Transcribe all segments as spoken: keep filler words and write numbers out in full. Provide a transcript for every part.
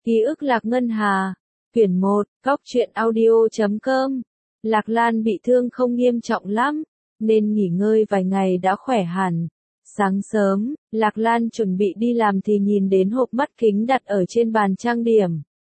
Ký ức Lạc Ngân Hà. Quyển một, Góc truyện audio chấm com. Lạc Lan bị thương không nghiêm trọng lắm, nên nghỉ ngơi vài ngày đã khỏe hẳn. Sáng sớm, Lạc Lan chuẩn bị đi làm thì nhìn đến hộp mắt kính đặt ở trên bàn trang điểm.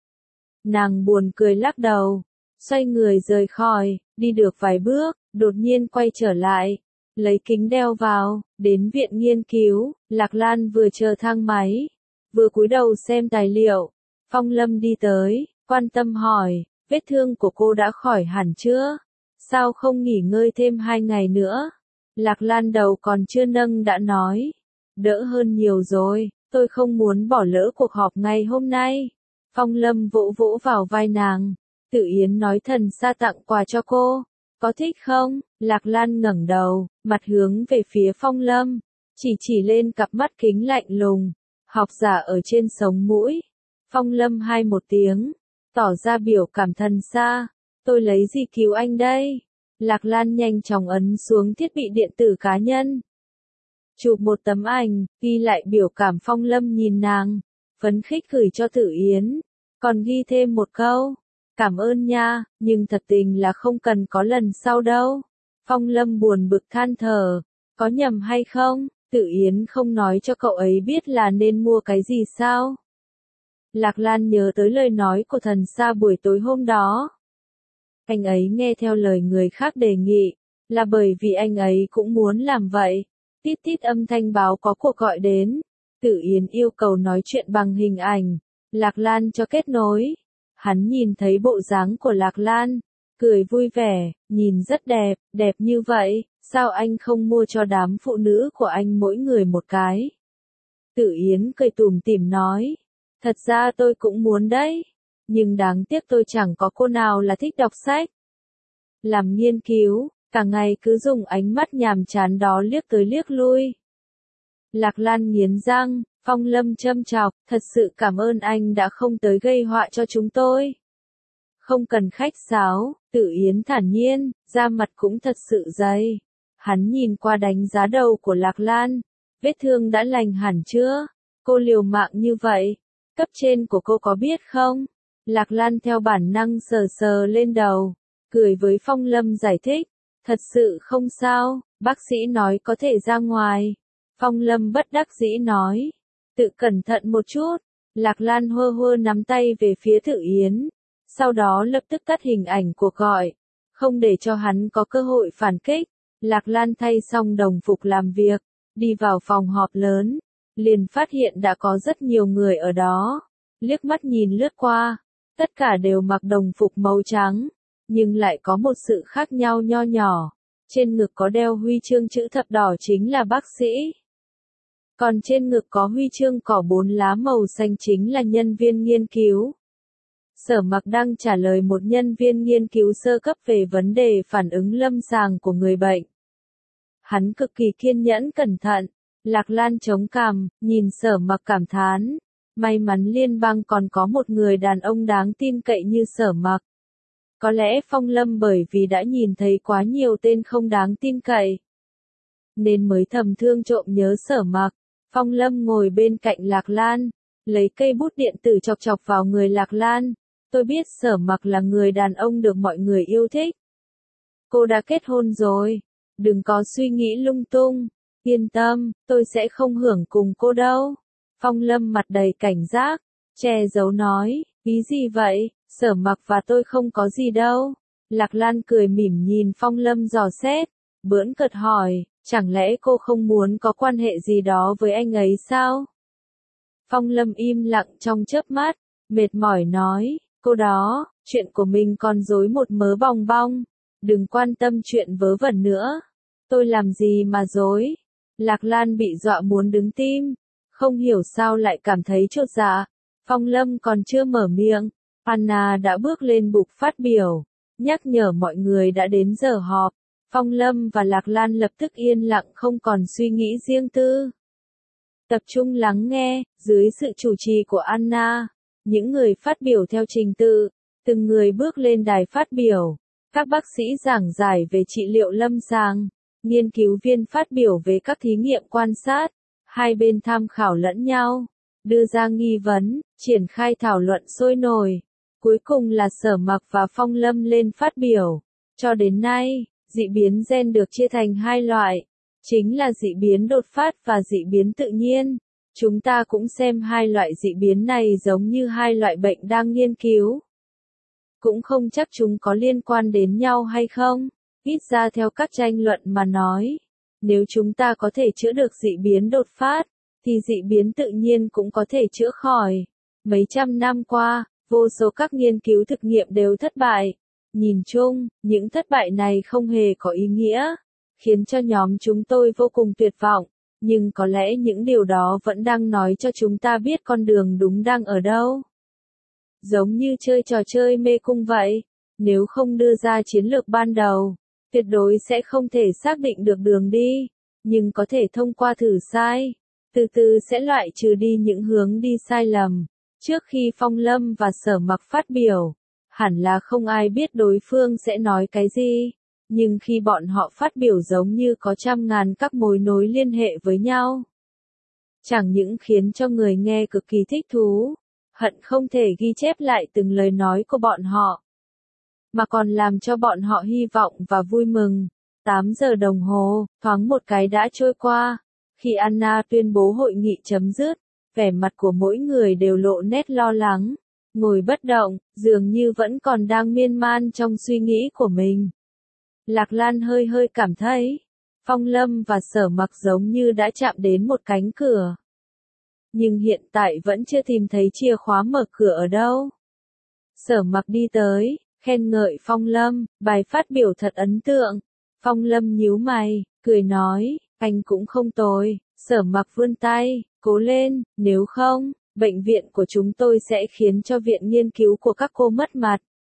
Nàng buồn cười lắc đầu, xoay người rời khỏi, đi được vài bước, đột nhiên quay trở lại, lấy kính đeo vào, đến viện nghiên cứu. Lạc Lan vừa chờ thang máy, vừa cúi đầu xem tài liệu. Phong Lâm đi tới, quan tâm hỏi, vết thương của cô đã khỏi hẳn chưa? Sao không nghỉ ngơi thêm hai ngày nữa? Lạc Lan đầu còn chưa nâng đã nói, đỡ hơn nhiều rồi, tôi không muốn bỏ lỡ cuộc họp ngày hôm nay. Phong Lâm vỗ vỗ vào vai nàng, Tự Yến nói thần xa tặng quà cho cô, có thích không? Lạc Lan ngẩng đầu, mặt hướng về phía Phong Lâm, chỉ chỉ lên cặp mắt kính lạnh lùng, học giả ở trên sống mũi. Phong Lâm hai một tiếng, tỏ ra biểu cảm thần xa, tôi lấy gì cứu anh đây? Lạc Lan nhanh chóng ấn xuống thiết bị điện tử cá nhân, chụp một tấm ảnh, ghi lại biểu cảm. Phong Lâm nhìn nàng, phấn khích gửi cho Tự Yến, còn ghi thêm một câu, cảm ơn nha, nhưng thật tình là không cần có lần sau đâu. Phong Lâm buồn bực than thở, có nhầm hay không? Tự Yến không nói cho cậu ấy biết là nên mua cái gì sao? Lạc Lan nhớ tới lời nói của thần xa buổi tối hôm đó. Anh ấy nghe theo lời người khác đề nghị, là bởi vì anh ấy cũng muốn làm vậy. Tít tít âm thanh báo có cuộc gọi đến. Tự Yến yêu cầu nói chuyện bằng hình ảnh. Lạc Lan cho kết nối. Hắn nhìn thấy bộ dáng của Lạc Lan, cười vui vẻ, nhìn rất đẹp, đẹp như vậy, sao anh không mua cho đám phụ nữ của anh mỗi người một cái? Tự Yến cười tủm tỉm nói, thật ra tôi cũng muốn đấy, nhưng đáng tiếc tôi chẳng có cô nào là thích đọc sách. Làm nghiên cứu, cả ngày cứ dùng ánh mắt nhàm chán đó liếc tới liếc lui. Lạc Lan nghiến răng, Phong Lâm châm chọc, thật sự cảm ơn anh đã không tới gây họa cho chúng tôi. Không cần khách sáo, Tự Yến thản nhiên, da mặt cũng thật sự dày. Hắn nhìn qua đánh giá đầu của Lạc Lan, vết thương đã lành hẳn chưa? Cô liều mạng như vậy, cấp trên của cô có biết không? Lạc Lan theo bản năng sờ sờ lên đầu, cười với Phong Lâm giải thích, thật sự không sao, bác sĩ nói có thể ra ngoài. Phong Lâm bất đắc dĩ nói, tự cẩn thận một chút. Lạc Lan hơ hơ nắm tay về phía Tự Yến, sau đó lập tức tắt hình ảnh cuộc gọi, không để cho hắn có cơ hội phản kích. Lạc Lan thay xong đồng phục làm việc, đi vào phòng họp lớn, liền phát hiện đã có rất nhiều người ở đó. Liếc mắt nhìn lướt qua, tất cả đều mặc đồng phục màu trắng, nhưng lại có một sự khác nhau nho nhỏ. Trên ngực có đeo huy chương chữ thập đỏ chính là bác sĩ. Còn trên ngực có huy chương cỏ bốn lá màu xanh chính là nhân viên nghiên cứu. Sở Mặc đang trả lời một nhân viên nghiên cứu sơ cấp về vấn đề phản ứng lâm sàng của người bệnh. Hắn cực kỳ kiên nhẫn cẩn thận. Lạc Lan chống cằm, nhìn Sở Mặc cảm thán. May mắn liên bang còn có một người đàn ông đáng tin cậy như Sở Mặc. Có lẽ Phong Lâm bởi vì đã nhìn thấy quá nhiều tên không đáng tin cậy, nên mới thầm thương trộm nhớ Sở Mặc. Phong Lâm ngồi bên cạnh Lạc Lan, lấy cây bút điện tử chọc chọc vào người Lạc Lan. Tôi biết Sở Mặc là người đàn ông được mọi người yêu thích. Cô đã kết hôn rồi, đừng có suy nghĩ lung tung. Yên tâm, tôi sẽ không hưởng cùng cô đâu. Phong Lâm mặt đầy cảnh giác, che giấu nói, ý gì vậy? Sở Mặc và tôi không có gì đâu. Lạc Lan cười mỉm nhìn Phong Lâm dò xét, bỡn cợt hỏi, chẳng lẽ cô không muốn có quan hệ gì đó với anh ấy sao? Phong Lâm im lặng trong chớp mắt, mệt mỏi nói, cô đó, chuyện của mình còn rối một mớ bòng bong, đừng quan tâm chuyện vớ vẩn nữa. Tôi làm gì mà rối? Lạc Lan bị dọa muốn đứng tim, không hiểu sao lại cảm thấy chột dạ. Phong Lâm còn chưa mở miệng, Anna đã bước lên bục phát biểu, nhắc nhở mọi người đã đến giờ họp. Phong Lâm và Lạc Lan lập tức yên lặng không còn suy nghĩ riêng tư. Tập trung lắng nghe, dưới sự chủ trì của Anna, những người phát biểu theo trình tự, từng người bước lên đài phát biểu. Các bác sĩ giảng giải về trị liệu lâm sàng, nghiên cứu viên phát biểu về các thí nghiệm quan sát, hai bên tham khảo lẫn nhau. đưa ra nghi vấn, triển khai thảo luận sôi nổi. Cuối cùng là Sở Mặc và Phong Lâm lên phát biểu. Cho đến nay, dị biến gen được chia thành hai loại, chính là dị biến đột phát và dị biến tự nhiên. Chúng ta cũng xem hai loại dị biến này giống như hai loại bệnh đang nghiên cứu. Cũng không chắc chúng có liên quan đến nhau hay không, ít ra theo các tranh luận mà nói. Nếu chúng ta có thể chữa được dị biến đột phát, thì dị biến tự nhiên cũng có thể chữa khỏi. Mấy trăm năm qua, vô số các nghiên cứu thực nghiệm đều thất bại. Nhìn chung, những thất bại này không hề có ý nghĩa, khiến cho nhóm chúng tôi vô cùng tuyệt vọng. Nhưng có lẽ những điều đó vẫn đang nói cho chúng ta biết con đường đúng đang ở đâu. Giống như chơi trò chơi mê cung vậy, nếu không đưa ra chiến lược ban đầu, tuyệt đối sẽ không thể xác định được đường đi, nhưng có thể thông qua thử sai, từ từ sẽ loại trừ đi những hướng đi sai lầm. Trước khi Phong Lâm và Sở Mặc phát biểu, hẳn là không ai biết đối phương sẽ nói cái gì, nhưng khi bọn họ phát biểu giống như có trăm ngàn các mối nối liên hệ với nhau. Chẳng những khiến cho người nghe cực kỳ thích thú, hận không thể ghi chép lại từng lời nói của bọn họ, mà còn làm cho bọn họ hy vọng và vui mừng. tám giờ đồng hồ, thoáng một cái đã trôi qua. Khi Anna tuyên bố hội nghị chấm dứt, vẻ mặt của mỗi người đều lộ nét lo lắng, ngồi bất động, dường như vẫn còn đang miên man trong suy nghĩ của mình. Lạc Lan hơi hơi cảm thấy, Phong Lâm và Sở Mặc giống như đã chạm đến một cánh cửa. Nhưng hiện tại vẫn chưa tìm thấy chìa khóa mở cửa ở đâu. Sở Mặc đi tới, khen ngợi Phong Lâm, bài phát biểu thật ấn tượng. Phong Lâm nhíu mày, cười nói, anh cũng không tồi. Sở Mặc vươn tay, cố lên, nếu không, bệnh viện của chúng tôi sẽ khiến cho viện nghiên cứu của các cô mất mặt.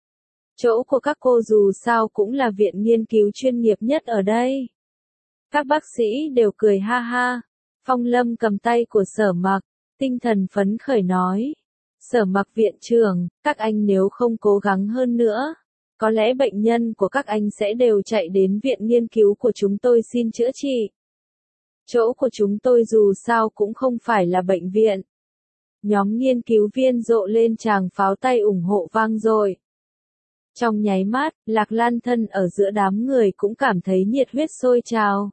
Chỗ của các cô dù sao cũng là viện nghiên cứu chuyên nghiệp nhất ở đây. Các bác sĩ đều cười ha ha. Phong Lâm cầm tay của Sở Mặc, tinh thần phấn khởi nói. Sở Mặc viện trưởng, các anh nếu không cố gắng hơn nữa, có lẽ bệnh nhân của các anh sẽ đều chạy đến viện nghiên cứu của chúng tôi xin chữa trị. Chỗ của chúng tôi dù sao cũng không phải là bệnh viện. Nhóm nghiên cứu viên rộ lên tràng pháo tay ủng hộ vang dội. Trong nháy mắt, Lạc Lan thân ở giữa đám người cũng cảm thấy nhiệt huyết sôi trào.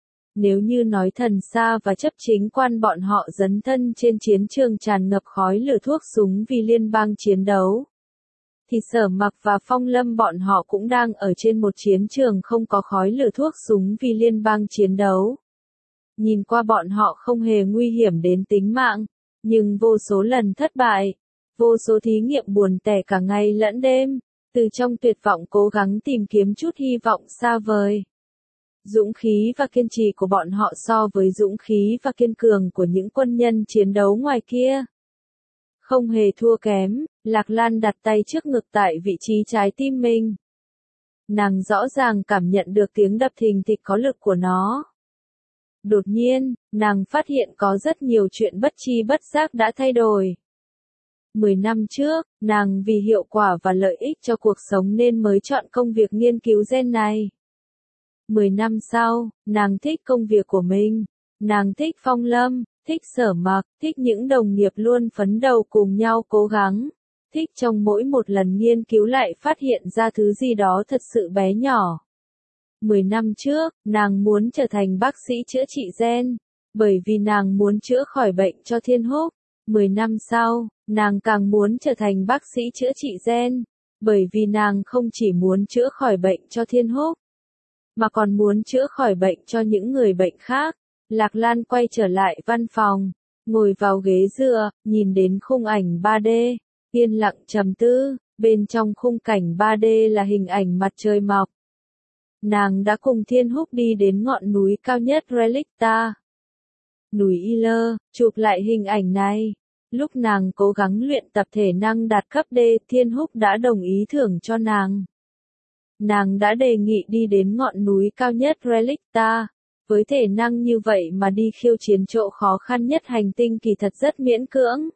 Nếu như nói Thần Sa và chấp chính quan bọn họ dấn thân trên chiến trường tràn ngập khói lửa thuốc súng vì liên bang chiến đấu, thì Sở Mặc và Phong Lâm bọn họ cũng đang ở trên một chiến trường không có khói lửa thuốc súng vì liên bang chiến đấu. Nhìn qua bọn họ không hề nguy hiểm đến tính mạng, nhưng vô số lần thất bại, vô số thí nghiệm buồn tẻ cả ngày lẫn đêm, từ trong tuyệt vọng cố gắng tìm kiếm chút hy vọng xa vời. Dũng khí và kiên trì của bọn họ so với dũng khí và kiên cường của những quân nhân chiến đấu ngoài kia không hề thua kém. Lạc Lan đặt tay trước ngực tại vị trí trái tim mình. Nàng rõ ràng cảm nhận được tiếng đập thình thịch có lực của nó. Đột nhiên, nàng phát hiện có rất nhiều chuyện bất tri bất giác đã thay đổi. Mười năm trước, nàng vì hiệu quả và lợi ích cho cuộc sống nên mới chọn công việc nghiên cứu gen này. Mười năm sau, nàng thích công việc của mình. Nàng thích Phong Lâm, thích Sở Mặc, thích những đồng nghiệp luôn phấn đầu cùng nhau cố gắng. Thích trong mỗi một lần nghiên cứu lại phát hiện ra thứ gì đó thật sự bé nhỏ. Mười năm trước, nàng muốn trở thành bác sĩ chữa trị gen, bởi vì nàng muốn chữa khỏi bệnh cho Thiên Húc. Mười năm sau, nàng càng muốn trở thành bác sĩ chữa trị gen, bởi vì nàng không chỉ muốn chữa khỏi bệnh cho Thiên Húc, mà còn muốn chữa khỏi bệnh cho những người bệnh khác. Lạc Lan quay trở lại văn phòng, ngồi vào ghế dựa, nhìn đến khung ảnh ba D, yên lặng trầm tư. Bên trong khung cảnh ba D là hình ảnh mặt trời mọc. Nàng đã cùng Thiên Húc đi đến ngọn núi cao nhất Relicta, núi Iller, chụp lại hình ảnh này. Lúc nàng cố gắng luyện tập thể năng đạt cấp D, Thiên Húc đã đồng ý thưởng cho nàng. Nàng đã đề nghị đi đến ngọn núi cao nhất Relicta. Với thể năng như vậy mà đi khiêu chiến chỗ khó khăn nhất hành tinh kỳ thật rất miễn cưỡng.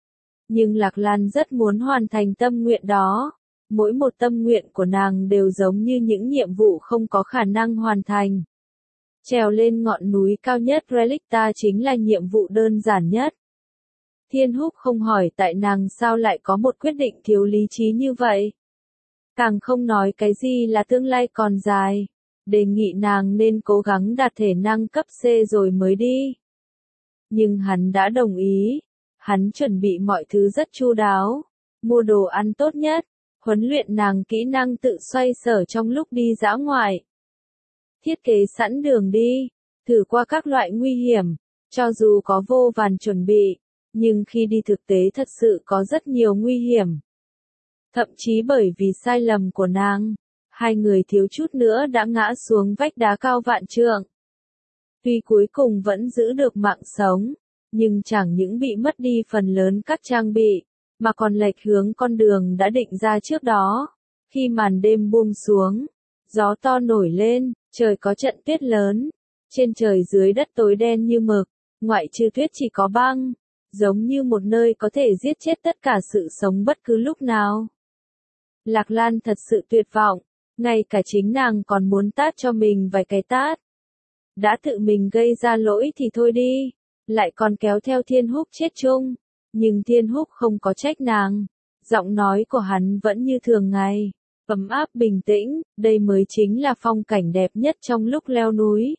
Nhưng Lạc Lan rất muốn hoàn thành tâm nguyện đó. Mỗi một tâm nguyện của nàng đều giống như những nhiệm vụ không có khả năng hoàn thành. Trèo lên ngọn núi cao nhất Relicta chính là nhiệm vụ đơn giản nhất. Thiên Húc không hỏi tại nàng sao lại có một quyết định thiếu lý trí như vậy. Càng không nói cái gì là tương lai còn dài. Đề nghị nàng nên cố gắng đạt thể năng cấp C rồi mới đi. Nhưng hắn đã đồng ý. Hắn chuẩn bị mọi thứ rất chu đáo. Mua đồ ăn tốt nhất. Huấn luyện nàng kỹ năng tự xoay sở trong lúc đi dã ngoại. Thiết kế sẵn đường đi. Thử qua các loại nguy hiểm. Cho dù có vô vàn chuẩn bị. Nhưng khi đi thực tế thật sự có rất nhiều nguy hiểm. Thậm chí bởi vì sai lầm của nàng. Hai người thiếu chút nữa đã ngã xuống vách đá cao vạn trượng. Tuy cuối cùng vẫn giữ được mạng sống, nhưng chẳng những bị mất đi phần lớn các trang bị, mà còn lệch hướng con đường đã định ra trước đó. Khi màn đêm buông xuống, gió to nổi lên, trời có trận tuyết lớn, trên trời dưới đất tối đen như mực, ngoại trừ tuyết chỉ có băng, giống như một nơi có thể giết chết tất cả sự sống bất cứ lúc nào. Lạc Lan thật sự tuyệt vọng. Ngay cả chính nàng còn muốn tát cho mình vài cái tát. Đã tự mình gây ra lỗi thì thôi đi, lại còn kéo theo Thiên Húc chết chung. Nhưng Thiên Húc không có trách nàng. Giọng nói của hắn vẫn như thường ngày, ấm áp bình tĩnh, đây mới chính là phong cảnh đẹp nhất trong lúc leo núi.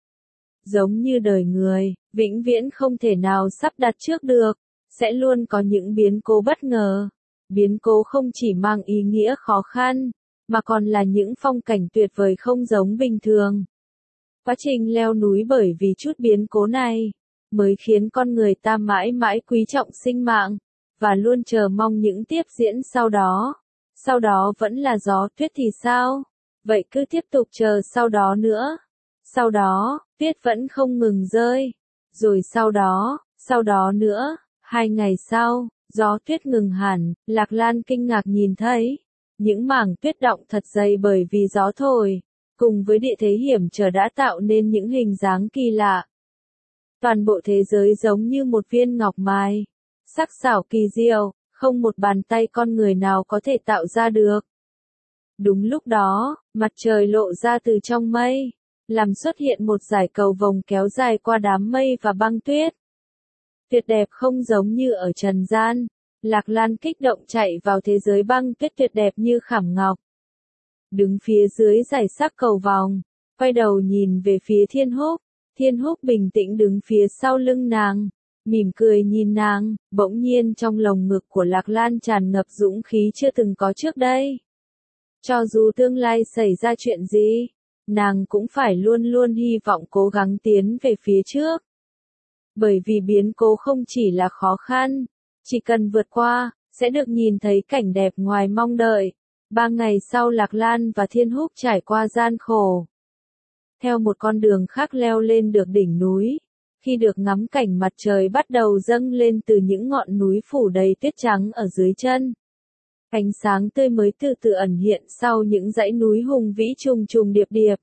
Giống như đời người, vĩnh viễn không thể nào sắp đặt trước được, sẽ luôn có những biến cố bất ngờ. Biến cố không chỉ mang ý nghĩa khó khăn, mà còn là những phong cảnh tuyệt vời không giống bình thường. Quá trình leo núi bởi vì chút biến cố này, mới khiến con người ta mãi mãi quý trọng sinh mạng, và luôn chờ mong những tiếp diễn sau đó. Sau đó vẫn là gió tuyết thì sao? Vậy cứ tiếp tục chờ sau đó nữa. Sau đó, tuyết vẫn không ngừng rơi. Rồi sau đó, sau đó nữa, hai ngày sau, gió tuyết ngừng hẳn, Lạc Lan kinh ngạc nhìn thấy. Những mảng tuyết động thật dày bởi vì gió thổi, cùng với địa thế hiểm trở đã tạo nên những hình dáng kỳ lạ. Toàn bộ thế giới giống như một viên ngọc mai, sắc sảo kỳ diệu, không một bàn tay con người nào có thể tạo ra được. Đúng lúc đó, mặt trời lộ ra từ trong mây, làm xuất hiện một dải cầu vồng kéo dài qua đám mây và băng tuyết. Tuyệt đẹp không giống như ở trần gian. Lạc Lan kích động chạy vào thế giới băng tuyết tuyệt đẹp như khảm ngọc. Đứng phía dưới dải sắc cầu vòng, quay đầu nhìn về phía Thiên Húc. Thiên Húc bình tĩnh đứng phía sau lưng nàng, mỉm cười nhìn nàng, bỗng nhiên trong lồng ngực của Lạc Lan tràn ngập dũng khí chưa từng có trước đây. Cho dù tương lai xảy ra chuyện gì, nàng cũng phải luôn luôn hy vọng cố gắng tiến về phía trước. Bởi vì biến cố không chỉ là khó khăn, chỉ cần vượt qua, sẽ được nhìn thấy cảnh đẹp ngoài mong đợi. Ba ngày sau Lạc Lan và Thiên Húc trải qua gian khổ. Theo một con đường khác leo lên được đỉnh núi. Khi được ngắm cảnh mặt trời bắt đầu dâng lên từ những ngọn núi phủ đầy tuyết trắng ở dưới chân. Ánh sáng tươi mới từ từ ẩn hiện sau những dãy núi hùng vĩ trùng trùng điệp điệp.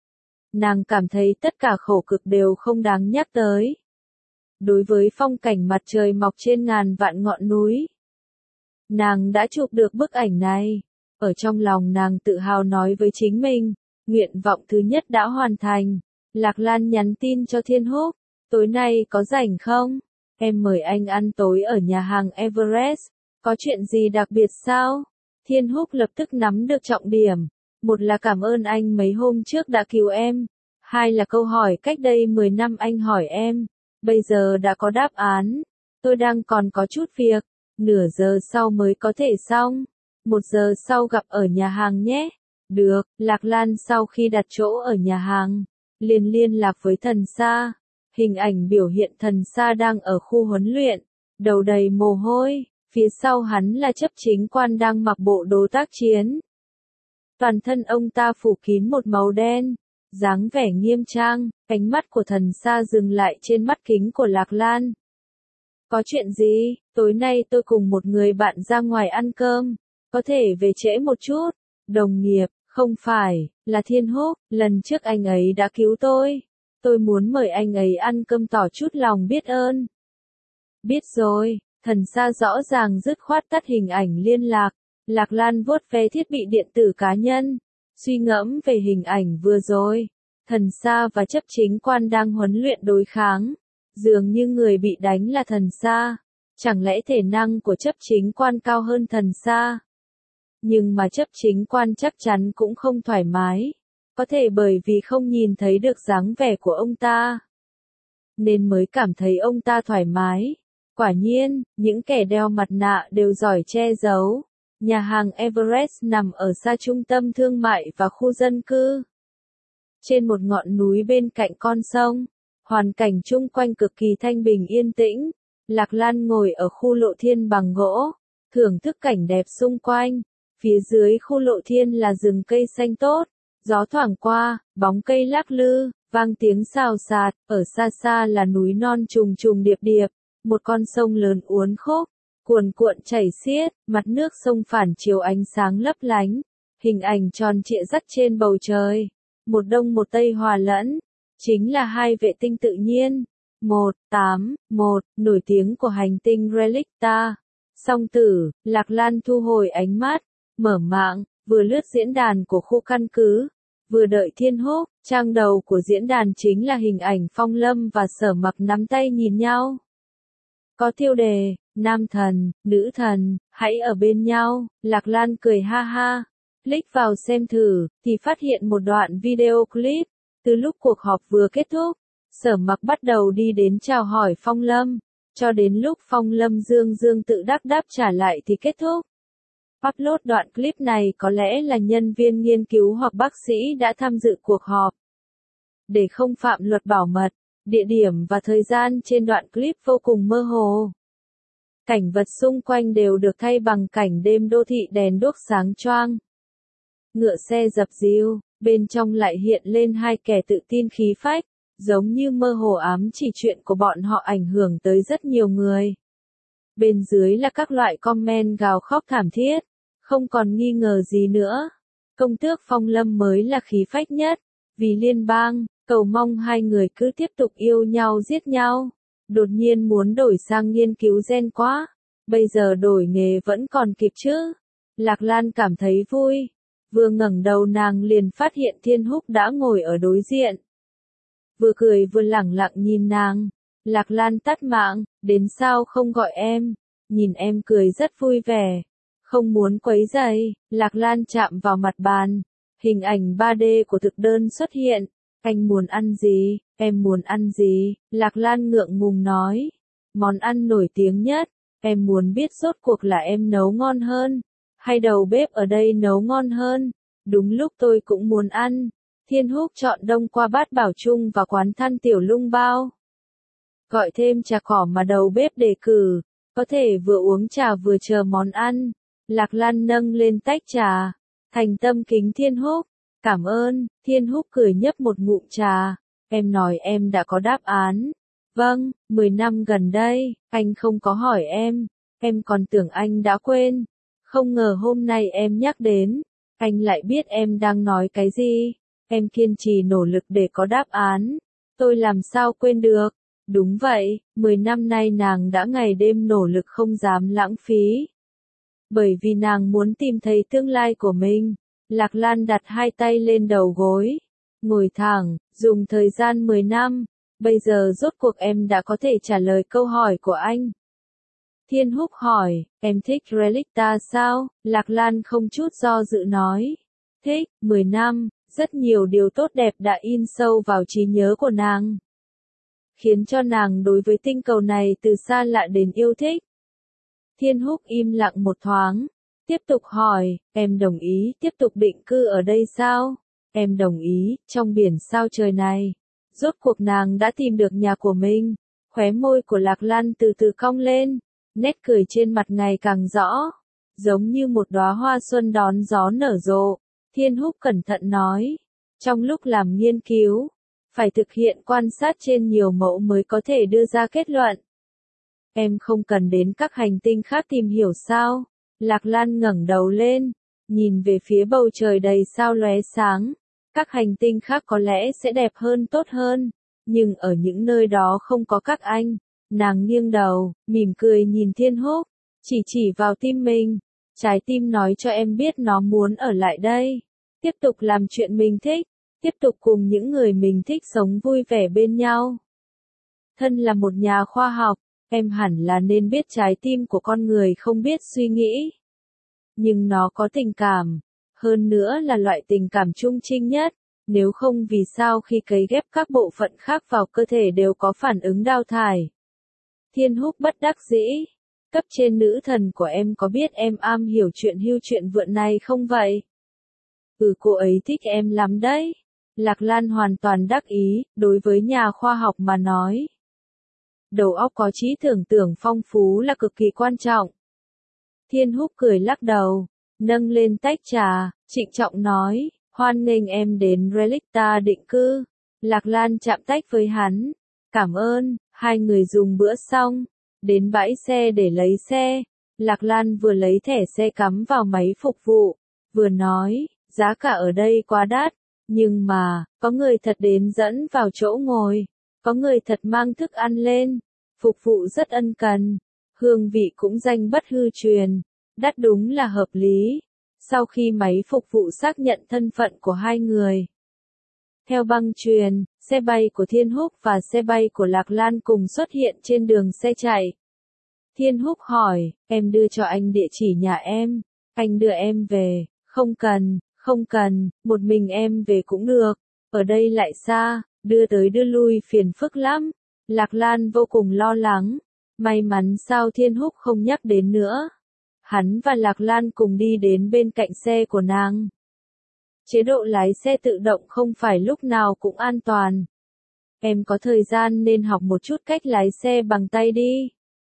Nàng cảm thấy tất cả khổ cực đều không đáng nhắc tới. Đối với phong cảnh mặt trời mọc trên ngàn vạn ngọn núi, nàng đã chụp được bức ảnh này. Ở trong lòng nàng tự hào nói với chính mình, nguyện vọng thứ nhất đã hoàn thành. Lạc Lan nhắn tin cho Thiên Húc, tối nay có rảnh không? Em mời anh ăn tối ở nhà hàng Everest, có chuyện gì đặc biệt sao? Thiên Húc lập tức nắm được trọng điểm. Một là cảm ơn anh mấy hôm trước đã cứu em. Hai là câu hỏi cách đây mười năm anh hỏi em. Bây giờ đã có đáp án. Tôi đang còn có chút việc. Nửa giờ sau mới có thể xong. Một giờ sau gặp ở nhà hàng nhé. Được, Lạc Lan sau khi đặt chỗ ở nhà hàng, liền liên lạc với Thần Sa. Hình ảnh biểu hiện Thần Sa đang ở khu huấn luyện, đầu đầy mồ hôi, phía sau hắn là chấp chính quan đang mặc bộ đồ tác chiến. Toàn thân ông ta phủ kín một màu đen, dáng vẻ nghiêm trang, ánh mắt của Thần Sa dừng lại trên mắt kính của Lạc Lan. Có chuyện gì? Tối nay tôi cùng một người bạn ra ngoài ăn cơm, có thể về trễ một chút. Đồng nghiệp, không phải, là Thiên Húc, lần trước anh ấy đã cứu tôi. Tôi muốn mời anh ấy ăn cơm tỏ chút lòng biết ơn. Biết rồi, Thần Sa rõ ràng dứt khoát tắt hình ảnh liên lạc. Lạc Lan vuốt ve thiết bị điện tử cá nhân, suy ngẫm về hình ảnh vừa rồi. Thần Sa và chấp chính quan đang huấn luyện đối kháng. Dường như người bị đánh là Thần Sa. Chẳng lẽ thể năng của chấp chính quan cao hơn thần xa? Nhưng mà chấp chính quan chắc chắn cũng không thoải mái. Có thể bởi vì không nhìn thấy được dáng vẻ của ông ta, nên mới cảm thấy ông ta thoải mái. Quả nhiên, những kẻ đeo mặt nạ đều giỏi che giấu. Nhà hàng Everest nằm ở xa trung tâm thương mại và khu dân cư. Trên một ngọn núi bên cạnh con sông, hoàn cảnh chung quanh cực kỳ thanh bình yên tĩnh. Lạc Lan ngồi ở khu lộ thiên bằng gỗ, thưởng thức cảnh đẹp xung quanh. Phía dưới khu lộ thiên là rừng cây xanh tốt, gió thoảng qua, bóng cây lắc lư, vang tiếng xào xạc, ở xa xa là núi non trùng trùng điệp điệp, một con sông lớn uốn khúc, cuồn cuộn chảy xiết, mặt nước sông phản chiếu ánh sáng lấp lánh, hình ảnh tròn trịa dắt trên bầu trời, một đông một tây hòa lẫn, chính là hai vệ tinh tự nhiên, một tám một, nổi tiếng của hành tinh Relicta. Song tử, Lạc Lan thu hồi ánh mắt, mở mạng, vừa lướt diễn đàn của khu căn cứ, vừa đợi Thiên Húc. Trang đầu của diễn đàn chính là hình ảnh Phong Lâm và Sở Mặc nắm tay nhìn nhau. Có tiêu đề, nam thần, nữ thần, hãy ở bên nhau. Lạc Lan cười ha ha. Click vào xem thử, thì phát hiện một đoạn video clip. Từ lúc cuộc họp vừa kết thúc, Sở Mặc bắt đầu đi đến chào hỏi Phong Lâm. Cho đến lúc Phong Lâm dương dương tự đắc đáp trả lại thì kết thúc. Upload đoạn clip này có lẽ là nhân viên nghiên cứu hoặc bác sĩ đã tham dự cuộc họp. Để không phạm luật bảo mật, địa điểm và thời gian trên đoạn clip vô cùng mơ hồ. Cảnh vật xung quanh đều được thay bằng cảnh đêm đô thị đèn đuốc sáng choang. Ngựa xe dập dìu, bên trong lại hiện lên hai kẻ tự tin khí phách, giống như mơ hồ ám chỉ chuyện của bọn họ ảnh hưởng tới rất nhiều người. Bên dưới là các loại comment gào khóc thảm thiết, không còn nghi ngờ gì nữa. Công tước Phong Lâm mới là khí phách nhất, vì liên bang, cầu mong hai người cứ tiếp tục yêu nhau giết nhau. Đột nhiên muốn đổi sang nghiên cứu gen quá, bây giờ đổi nghề vẫn còn kịp chứ. Lạc Lan cảm thấy vui, vừa ngẩng đầu nàng liền phát hiện Thiên Húc đã ngồi ở đối diện. Vừa cười vừa lẳng lặng nhìn nàng. Lạc Lan tắt mạng, đến sao không gọi em, nhìn em cười rất vui vẻ, không muốn quấy rầy. Lạc Lan chạm vào mặt bàn, hình ảnh ba D của thực đơn xuất hiện. Anh muốn ăn gì, em muốn ăn gì, Lạc Lan ngượng ngùng nói. Món ăn nổi tiếng nhất, em muốn biết rốt cuộc là em nấu ngon hơn, hay đầu bếp ở đây nấu ngon hơn. Đúng lúc tôi cũng muốn ăn. Thiên Húc chọn đông qua bát bảo chung và quán than tiểu lung bao. Gọi thêm trà cỏ mà đầu bếp đề cử, có thể vừa uống trà vừa chờ món ăn. Lạc Lan nâng lên tách trà, thành tâm kính Thiên Húc. Cảm ơn. Thiên Húc cười nhấp một ngụm trà. Em nói em đã có đáp án. Vâng, mười năm gần đây, anh không có hỏi em. Em còn tưởng anh đã quên. Không ngờ hôm nay em nhắc đến. Anh lại biết em đang nói cái gì. Em kiên trì nỗ lực để có đáp án. Tôi làm sao quên được. Đúng vậy, mười năm nay nàng đã ngày đêm nỗ lực không dám lãng phí. Bởi vì nàng muốn tìm thấy tương lai của mình. Lạc Lan đặt hai tay lên đầu gối, ngồi thẳng, dùng thời gian mười năm, bây giờ rốt cuộc em đã có thể trả lời câu hỏi của anh. Thiên Húc hỏi, em thích Relicta sao? Lạc Lan không chút do dự nói. Thích, mười năm, rất nhiều điều tốt đẹp đã in sâu vào trí nhớ của nàng. Khiến cho nàng đối với tinh cầu này từ xa lạ đến yêu thích. Thiên Húc im lặng một thoáng. Tiếp tục hỏi, em đồng ý tiếp tục định cư ở đây sao? Em đồng ý, trong biển sao trời này. Rốt cuộc nàng đã tìm được nhà của mình. Khóe môi của Lạc Lan từ từ cong lên. Nét cười trên mặt ngày càng rõ. Giống như một đóa hoa xuân đón gió nở rộ. Thiên Húc cẩn thận nói. Trong lúc làm nghiên cứu, phải thực hiện quan sát trên nhiều mẫu mới có thể đưa ra kết luận. Em không cần đến các hành tinh khác tìm hiểu sao? Lạc Lan ngẩng đầu lên, nhìn về phía bầu trời đầy sao lóe sáng. Các hành tinh khác có lẽ sẽ đẹp hơn tốt hơn, nhưng ở những nơi đó không có các anh. Nàng nghiêng đầu, mỉm cười nhìn Thiên Húc, chỉ chỉ vào tim mình. Trái tim nói cho em biết nó muốn ở lại đây. Tiếp tục làm chuyện mình thích, tiếp tục cùng những người mình thích sống vui vẻ bên nhau. Thân là một nhà khoa học, em hẳn là nên biết trái tim của con người không biết suy nghĩ. Nhưng nó có tình cảm, hơn nữa là loại tình cảm trung trinh nhất, nếu không vì sao khi cấy ghép các bộ phận khác vào cơ thể đều có phản ứng đào thải. Thiên Húc bất đắc dĩ, cấp trên nữ thần của em có biết em am hiểu chuyện hưu chuyện vượn này không vậy? Ừ, cô ấy thích em lắm đấy. Lạc Lan hoàn toàn đắc ý, đối với nhà khoa học mà nói. Đầu óc có trí tưởng tượng phong phú là cực kỳ quan trọng. Thiên Húc cười lắc đầu, nâng lên tách trà, trịnh trọng nói, hoan nghênh em đến Relicta định cư. Lạc Lan chạm tách với hắn, cảm ơn, hai người dùng bữa xong, đến bãi xe để lấy xe. Lạc Lan vừa lấy thẻ xe cắm vào máy phục vụ, vừa nói, giá cả ở đây quá đắt, nhưng mà, có người thật đến dẫn vào chỗ ngồi, có người thật mang thức ăn lên, phục vụ rất ân cần, hương vị cũng danh bất hư truyền, đắt đúng là hợp lý. Sau khi máy phục vụ xác nhận thân phận của hai người, theo băng truyền, xe bay của Thiên Húc và xe bay của Lạc Lan cùng xuất hiện trên đường xe chạy. Thiên Húc hỏi, em đưa cho anh địa chỉ nhà em, anh đưa em về, không cần, không cần, một mình em về cũng được, ở đây lại xa, đưa tới đưa lui phiền phức lắm. Lạc Lan vô cùng lo lắng, may mắn sao Thiên Húc không nhắc đến nữa. Hắn và Lạc Lan cùng đi đến bên cạnh xe của nàng. Chế độ lái xe tự động không phải lúc nào cũng an toàn. Em có thời gian nên học một chút cách lái xe bằng tay đi.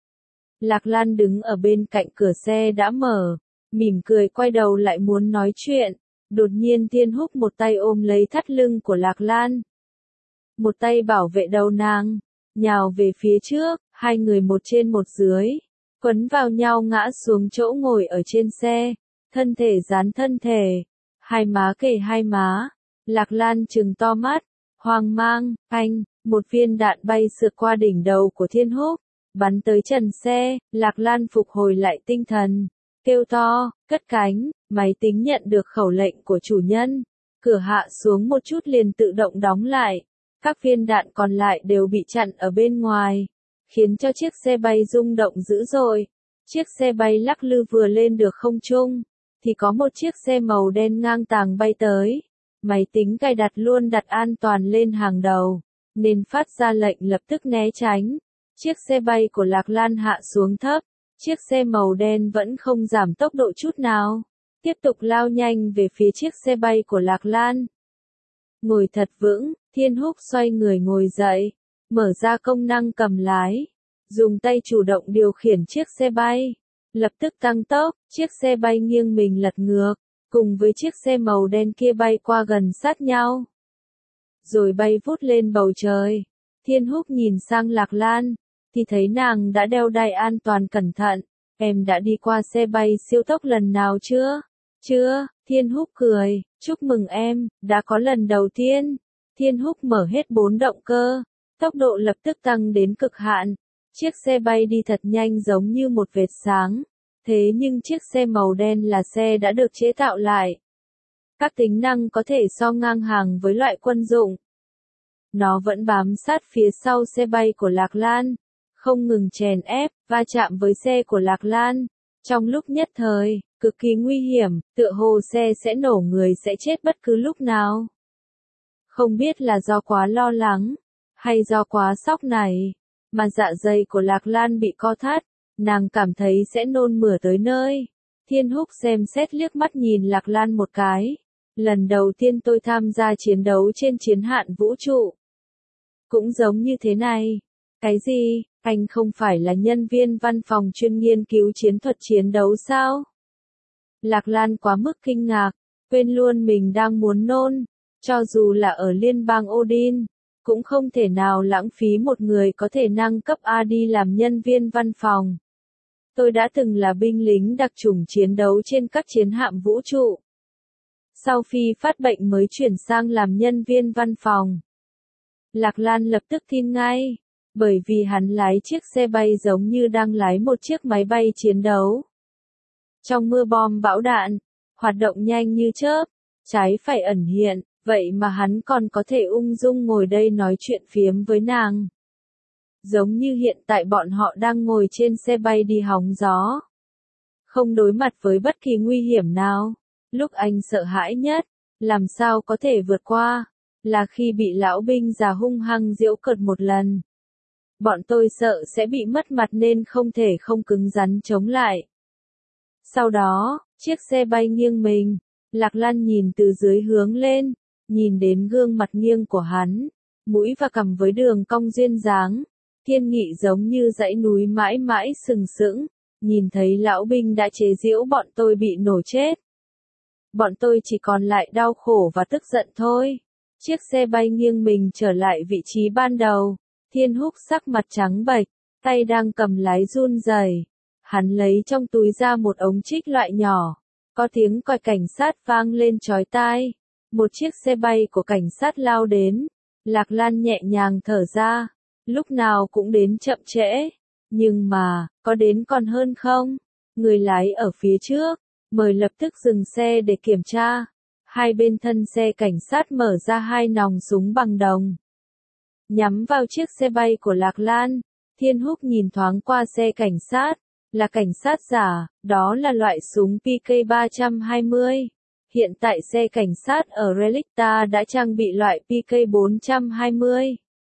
Lạc Lan đứng ở bên cạnh cửa xe đã mở, mỉm cười quay đầu lại muốn nói chuyện. Đột nhiên Thiên Húc một tay ôm lấy thắt lưng của Lạc Lan, một tay bảo vệ đầu nàng, nhào về phía trước, hai người một trên một dưới, quấn vào nhau ngã xuống chỗ ngồi ở trên xe, thân thể dán thân thể, hai má kề hai má. Lạc Lan trừng to mắt, hoang mang, anh, một viên đạn bay sượt qua đỉnh đầu của Thiên Húc, bắn tới trần xe. Lạc Lan phục hồi lại tinh thần, kêu to, cất cánh. Máy tính nhận được khẩu lệnh của chủ nhân, cửa hạ xuống một chút liền tự động đóng lại, các viên đạn còn lại đều bị chặn ở bên ngoài, khiến cho chiếc xe bay rung động dữ dội. Chiếc xe bay lắc lư vừa lên được không trung, thì có một chiếc xe màu đen ngang tàng bay tới. Máy tính cài đặt luôn đặt an toàn lên hàng đầu, nên phát ra lệnh lập tức né tránh. Chiếc xe bay của Lạc Lan hạ xuống thấp, chiếc xe màu đen vẫn không giảm tốc độ chút nào, tiếp tục lao nhanh về phía chiếc xe bay của Lạc Lan. Ngồi thật vững, Thiên Húc xoay người ngồi dậy, mở ra công năng cầm lái, dùng tay chủ động điều khiển chiếc xe bay, lập tức tăng tốc, chiếc xe bay nghiêng mình lật ngược, cùng với chiếc xe màu đen kia bay qua gần sát nhau, rồi bay vút lên bầu trời. Thiên Húc nhìn sang Lạc Lan, thì thấy nàng đã đeo đai an toàn cẩn thận. Em đã đi qua xe bay siêu tốc lần nào chưa? Chưa, Thiên Húc cười, chúc mừng em, đã có lần đầu tiên. Thiên Húc mở hết bốn động cơ, tốc độ lập tức tăng đến cực hạn. Chiếc xe bay đi thật nhanh giống như một vệt sáng. Thế nhưng chiếc xe màu đen là xe đã được chế tạo lại. Các tính năng có thể so ngang hàng với loại quân dụng. Nó vẫn bám sát phía sau xe bay của Lạc Lan, không ngừng chèn ép, va chạm với xe của Lạc Lan. Trong lúc nhất thời, cực kỳ nguy hiểm, tựa hồ xe sẽ nổ người sẽ chết bất cứ lúc nào. Không biết là do quá lo lắng, hay do quá sốc này, mà dạ dày của Lạc Lan bị co thắt, nàng cảm thấy sẽ nôn mửa tới nơi. Thiên Húc xem xét liếc mắt nhìn Lạc Lan một cái. Lần đầu tiên tôi tham gia chiến đấu trên chiến hạn vũ trụ. Cũng giống như thế này. Cái gì, anh không phải là nhân viên văn phòng chuyên nghiên cứu chiến thuật chiến đấu sao? Lạc Lan quá mức kinh ngạc, quên luôn mình đang muốn nôn. Cho dù là ở liên bang Odin, cũng không thể nào lãng phí một người có thể năng cấp A đi làm nhân viên văn phòng. Tôi đã từng là binh lính đặc chủng chiến đấu trên các chiến hạm vũ trụ. Sau khi phát bệnh mới chuyển sang làm nhân viên văn phòng. Lạc Lan lập tức tin ngay, bởi vì hắn lái chiếc xe bay giống như đang lái một chiếc máy bay chiến đấu. Trong mưa bom bão đạn, hoạt động nhanh như chớp, trái phải ẩn hiện, vậy mà hắn còn có thể ung dung ngồi đây nói chuyện phiếm với nàng. giống như hiện tại bọn họ đang ngồi trên xe bay đi hóng gió. Không đối mặt với bất kỳ nguy hiểm nào. Lúc anh sợ hãi nhất, làm sao có thể vượt qua, là khi bị lão binh già hung hăng giễu cợt một lần. Bọn tôi sợ sẽ bị mất mặt nên không thể không cứng rắn chống lại. Sau đó, chiếc xe bay nghiêng mình, Lạc Lan nhìn từ dưới hướng lên, nhìn đến gương mặt nghiêng của hắn, mũi và cằm với đường cong duyên dáng, kiên nghị giống như dãy núi mãi mãi sừng sững, nhìn thấy lão binh đã chế giễu bọn tôi bị nổ chết. Bọn tôi chỉ còn lại đau khổ và tức giận thôi. Chiếc xe bay nghiêng mình trở lại vị trí ban đầu, Thiên Húc sắc mặt trắng bệch, tay đang cầm lái run rẩy. Hắn lấy trong túi ra một ống trích loại nhỏ, có tiếng còi cảnh sát vang lên chói tai. Một chiếc xe bay của cảnh sát lao đến, Lạc Lan nhẹ nhàng thở ra, lúc nào cũng đến chậm trễ, nhưng mà, có đến còn hơn không? Người lái ở phía trước, mời lập tức dừng xe để kiểm tra. Hai bên thân xe cảnh sát mở ra hai nòng súng bằng đồng, nhắm vào chiếc xe bay của Lạc Lan. Thiên Húc nhìn thoáng qua xe cảnh sát, là cảnh sát giả, đó là loại súng P K ba trăm hai mươi. Hiện tại xe cảnh sát ở Relicta đã trang bị loại P K bốn trăm hai mươi.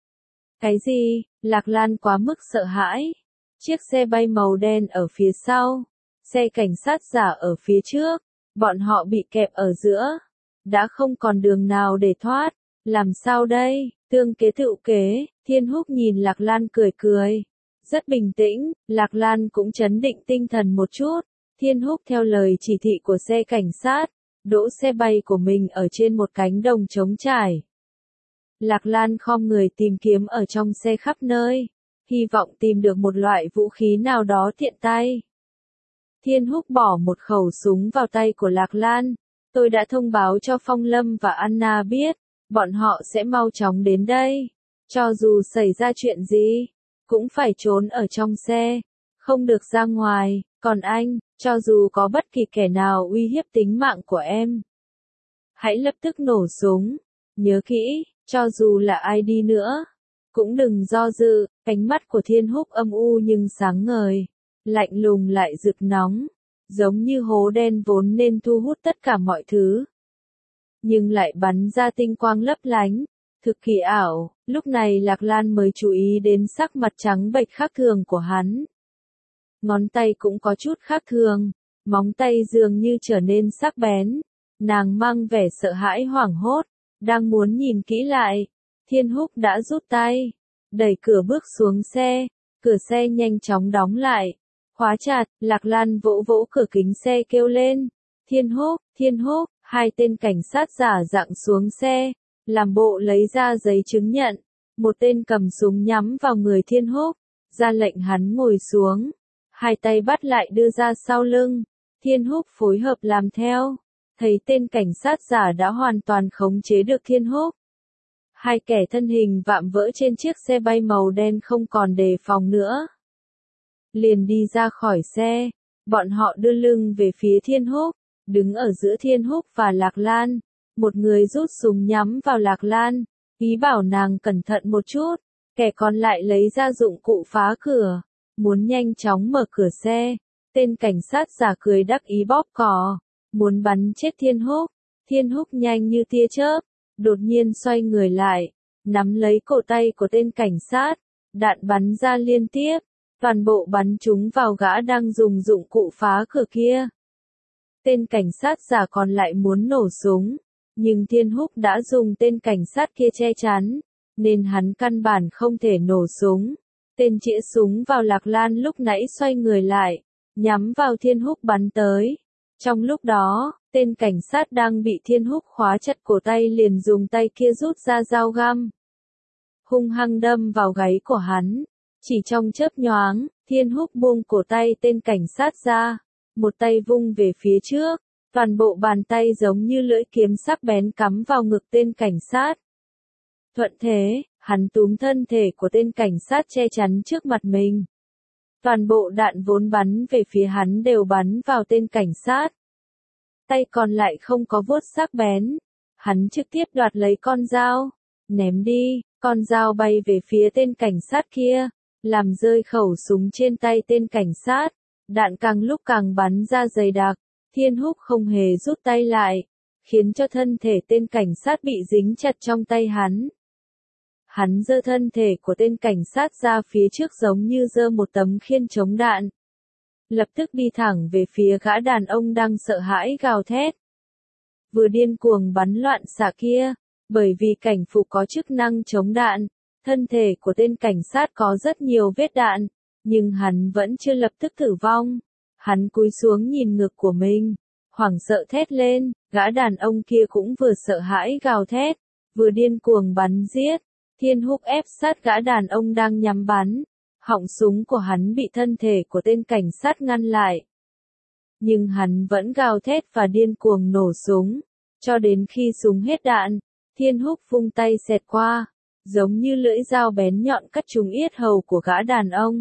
Cái gì? Lạc Lan quá mức sợ hãi. Chiếc xe bay màu đen ở phía sau, xe cảnh sát giả ở phía trước, bọn họ bị kẹp ở giữa, đã không còn đường nào để thoát, làm sao đây? Tương kế tựu kế, Thiên Húc nhìn Lạc Lan cười cười, rất bình tĩnh. Lạc Lan cũng trấn định tinh thần một chút. Thiên Húc theo lời chỉ thị của xe cảnh sát, đỗ xe bay của mình ở trên một cánh đồng trống trải. Lạc Lan khom người tìm kiếm ở trong xe khắp nơi, hy vọng tìm được một loại vũ khí nào đó tiện tay. Thiên Húc bỏ một khẩu súng vào tay của Lạc Lan. Tôi đã thông báo cho Phong Lâm và Anna biết, bọn họ sẽ mau chóng đến đây. Cho dù xảy ra chuyện gì, cũng phải trốn ở trong xe, không được ra ngoài. Còn anh, cho dù có bất kỳ kẻ nào uy hiếp tính mạng của em, hãy lập tức nổ súng. Nhớ kỹ, cho dù là ai đi nữa, cũng đừng do dự. Ánh mắt của Thiên Húc âm u nhưng sáng ngời, lạnh lùng lại rực nóng, giống như hố đen vốn nên thu hút tất cả mọi thứ, nhưng lại bắn ra tinh quang lấp lánh, thực kỳ ảo. Lúc này Lạc Lan mới chú ý đến sắc mặt trắng bệch khác thường của hắn. Ngón tay cũng có chút khác thường, móng tay dường như trở nên sắc bén. Nàng mang vẻ sợ hãi hoảng hốt, đang muốn nhìn kỹ lại. Thiên Húc đã rút tay, đẩy cửa bước xuống xe, cửa xe nhanh chóng đóng lại, khóa chặt. Lạc Lan vỗ vỗ cửa kính xe kêu lên, Thiên Húc, Thiên Húc. Hai tên cảnh sát giả dặng xuống xe, làm bộ lấy ra giấy chứng nhận. Một tên cầm súng nhắm vào người Thiên Húc, ra lệnh hắn ngồi xuống. Hai tay bắt lại đưa ra sau lưng. Thiên Húc phối hợp làm theo. Thấy tên cảnh sát giả đã hoàn toàn khống chế được Thiên Húc. Hai kẻ thân hình vạm vỡ trên chiếc xe bay màu đen không còn đề phòng nữa, liền đi ra khỏi xe. Bọn họ đưa lưng về phía Thiên Húc, đứng ở giữa Thiên Húc và Lạc Lan. Một người rút súng nhắm vào Lạc Lan, ý bảo nàng cẩn thận một chút. Kẻ còn lại lấy ra dụng cụ phá cửa, muốn nhanh chóng mở cửa xe. Tên cảnh sát giả cười đắc ý bóp cò, muốn bắn chết Thiên Húc. Thiên Húc nhanh như tia chớp, đột nhiên xoay người lại, nắm lấy cổ tay của tên cảnh sát. Đạn bắn ra liên tiếp, toàn bộ bắn trúng vào gã đang dùng dụng cụ phá cửa kia. Tên cảnh sát giả còn lại muốn nổ súng, nhưng Thiên Húc đã dùng tên cảnh sát kia che chắn, nên hắn căn bản không thể nổ súng. Tên chĩa súng vào Lạc Lan lúc nãy xoay người lại, nhắm vào Thiên Húc bắn tới. Trong lúc đó, tên cảnh sát đang bị Thiên Húc khóa chặt cổ tay liền dùng tay kia rút ra dao găm, hung hăng đâm vào gáy của hắn. Chỉ trong chớp nhoáng, Thiên Húc buông cổ tay tên cảnh sát ra, một tay vung về phía trước, toàn bộ bàn tay giống như lưỡi kiếm sắc bén cắm vào ngực tên cảnh sát. Thuận thế, hắn túm thân thể của tên cảnh sát che chắn trước mặt mình. Toàn bộ đạn vốn bắn về phía hắn đều bắn vào tên cảnh sát. Tay còn lại không có vuốt sắc bén, hắn trực tiếp đoạt lấy con dao, ném đi. Con dao bay về phía tên cảnh sát kia, làm rơi khẩu súng trên tay tên cảnh sát. Đạn càng lúc càng bắn ra dày đặc, Thiên Húc không hề rút tay lại, khiến cho thân thể tên cảnh sát bị dính chặt trong tay hắn. Hắn giơ thân thể của tên cảnh sát ra phía trước giống như giơ một tấm khiên chống đạn. Lập tức đi thẳng về phía gã đàn ông đang sợ hãi gào thét. Vừa điên cuồng bắn loạn xạ kia, bởi vì cảnh phục có chức năng chống đạn, thân thể của tên cảnh sát có rất nhiều vết đạn, nhưng hắn vẫn chưa lập tức tử vong. Hắn cúi xuống nhìn ngực của mình, hoảng sợ thét lên, gã đàn ông kia cũng vừa sợ hãi gào thét, vừa điên cuồng bắn giết. Thiên Húc ép sát gã đàn ông đang nhắm bắn, họng súng của hắn bị thân thể của tên cảnh sát ngăn lại. Nhưng hắn vẫn gào thét và điên cuồng nổ súng, cho đến khi súng hết đạn, Thiên Húc vung tay xẹt qua, giống như lưỡi dao bén nhọn cắt trúng yết hầu của gã đàn ông.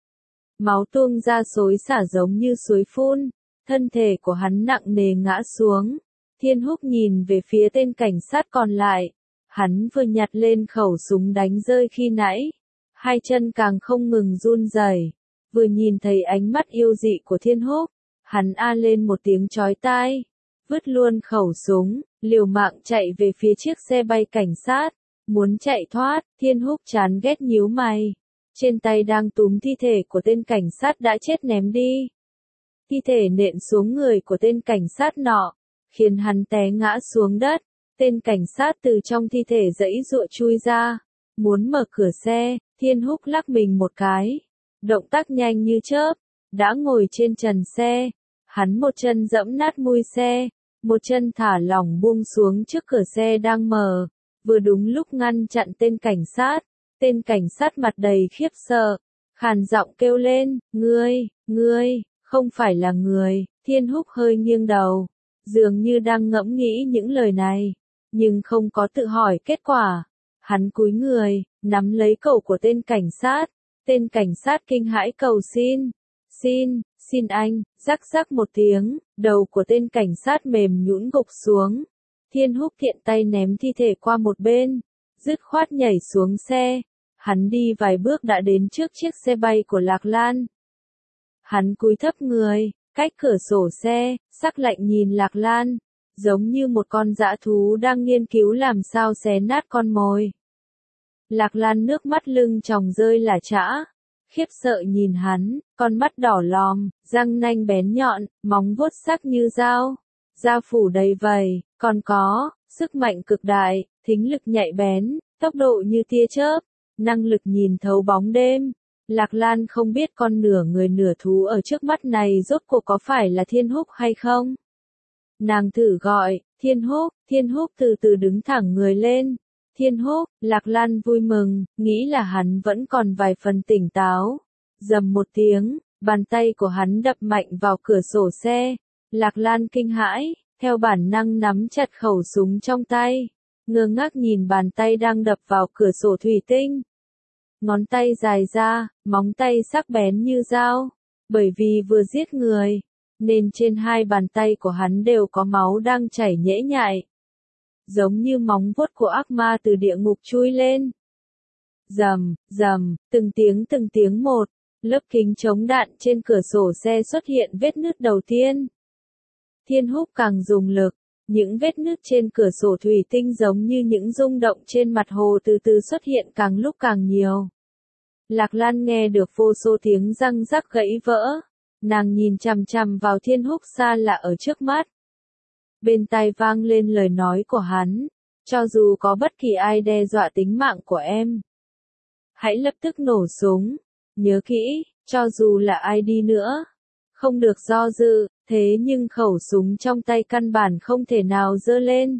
Máu tuôn ra xối xả giống như suối phun, thân thể của hắn nặng nề ngã xuống. Thiên Húc nhìn về phía tên cảnh sát còn lại, hắn vừa nhặt lên khẩu súng đánh rơi khi nãy, hai chân càng không ngừng run rẩy. Vừa nhìn thấy ánh mắt yêu dị của Thiên Húc, hắn a lên một tiếng chói tai, vứt luôn khẩu súng, liều mạng chạy về phía chiếc xe bay cảnh sát, muốn chạy thoát. Thiên Húc chán ghét nhíu mày, trên tay đang túm thi thể của tên cảnh sát đã chết ném đi. Thi thể nện xuống người của tên cảnh sát nọ, khiến hắn té ngã xuống đất. Tên cảnh sát từ trong thi thể giãy giụa chui ra, muốn mở cửa xe. Thiên Húc lắc mình một cái, động tác nhanh như chớp, đã ngồi trên trần xe. Hắn một chân giẫm nát mui xe, một chân thả lỏng buông xuống trước cửa xe đang mở, vừa đúng lúc ngăn chặn tên cảnh sát. Tên cảnh sát mặt đầy khiếp sợ, khàn giọng kêu lên, ngươi, ngươi, không phải là người. Thiên Húc hơi nghiêng đầu, dường như đang ngẫm nghĩ những lời này, nhưng không có tự hỏi kết quả. Hắn cúi người, nắm lấy cổ của tên cảnh sát. Tên cảnh sát kinh hãi cầu xin, xin, xin anh. Rắc rắc một tiếng, đầu của tên cảnh sát mềm nhũn gục xuống. Thiên Húc tiện tay ném thi thể qua một bên, dứt khoát nhảy xuống xe. Hắn đi vài bước đã đến trước chiếc xe bay của Lạc Lan. Hắn cúi thấp người, cách cửa sổ xe, sắc lạnh nhìn Lạc Lan, giống như một con dã thú đang nghiên cứu làm sao xé nát con mồi. Lạc Lan nước mắt lưng tròng rơi lả chã, khiếp sợ nhìn hắn, con mắt đỏ lòm, răng nanh bén nhọn, móng vuốt sắc như dao, da phủ đầy vảy, còn có sức mạnh cực đại, thính lực nhạy bén, tốc độ như tia chớp, năng lực nhìn thấu bóng đêm. Lạc Lan không biết con nửa người nửa thú ở trước mắt này rốt cuộc có phải là Thiên Húc hay không. Nàng thử gọi, Thiên Húc. Thiên Húc từ từ đứng thẳng người lên. Thiên Húc. Lạc Lan vui mừng, nghĩ là hắn vẫn còn vài phần tỉnh táo. Rầm một tiếng, bàn tay của hắn đập mạnh vào cửa sổ xe. Lạc Lan kinh hãi, theo bản năng nắm chặt khẩu súng trong tay, ngơ ngác nhìn bàn tay đang đập vào cửa sổ thủy tinh. Ngón tay dài ra, móng tay sắc bén như dao, bởi vì vừa giết người, nên trên hai bàn tay của hắn đều có máu đang chảy nhễ nhại, giống như móng vuốt của ác ma từ địa ngục chui lên. Rầm, rầm, từng tiếng từng tiếng một, lớp kính chống đạn trên cửa sổ xe xuất hiện vết nứt đầu tiên. Thiên Húc càng dùng lực, những vết nứt trên cửa sổ thủy tinh giống như những rung động trên mặt hồ từ từ xuất hiện càng lúc càng nhiều. Lạc Lan nghe được vô số tiếng răng rắc gãy vỡ, nàng nhìn chằm chằm vào Thiên Húc xa lạ ở trước mắt. Bên tai vang lên lời nói của hắn, cho dù có bất kỳ ai đe dọa tính mạng của em, hãy lập tức nổ súng, nhớ kỹ, cho dù là ai đi nữa, không được do dự. Thế nhưng khẩu súng trong tay căn bản không thể nào giơ lên.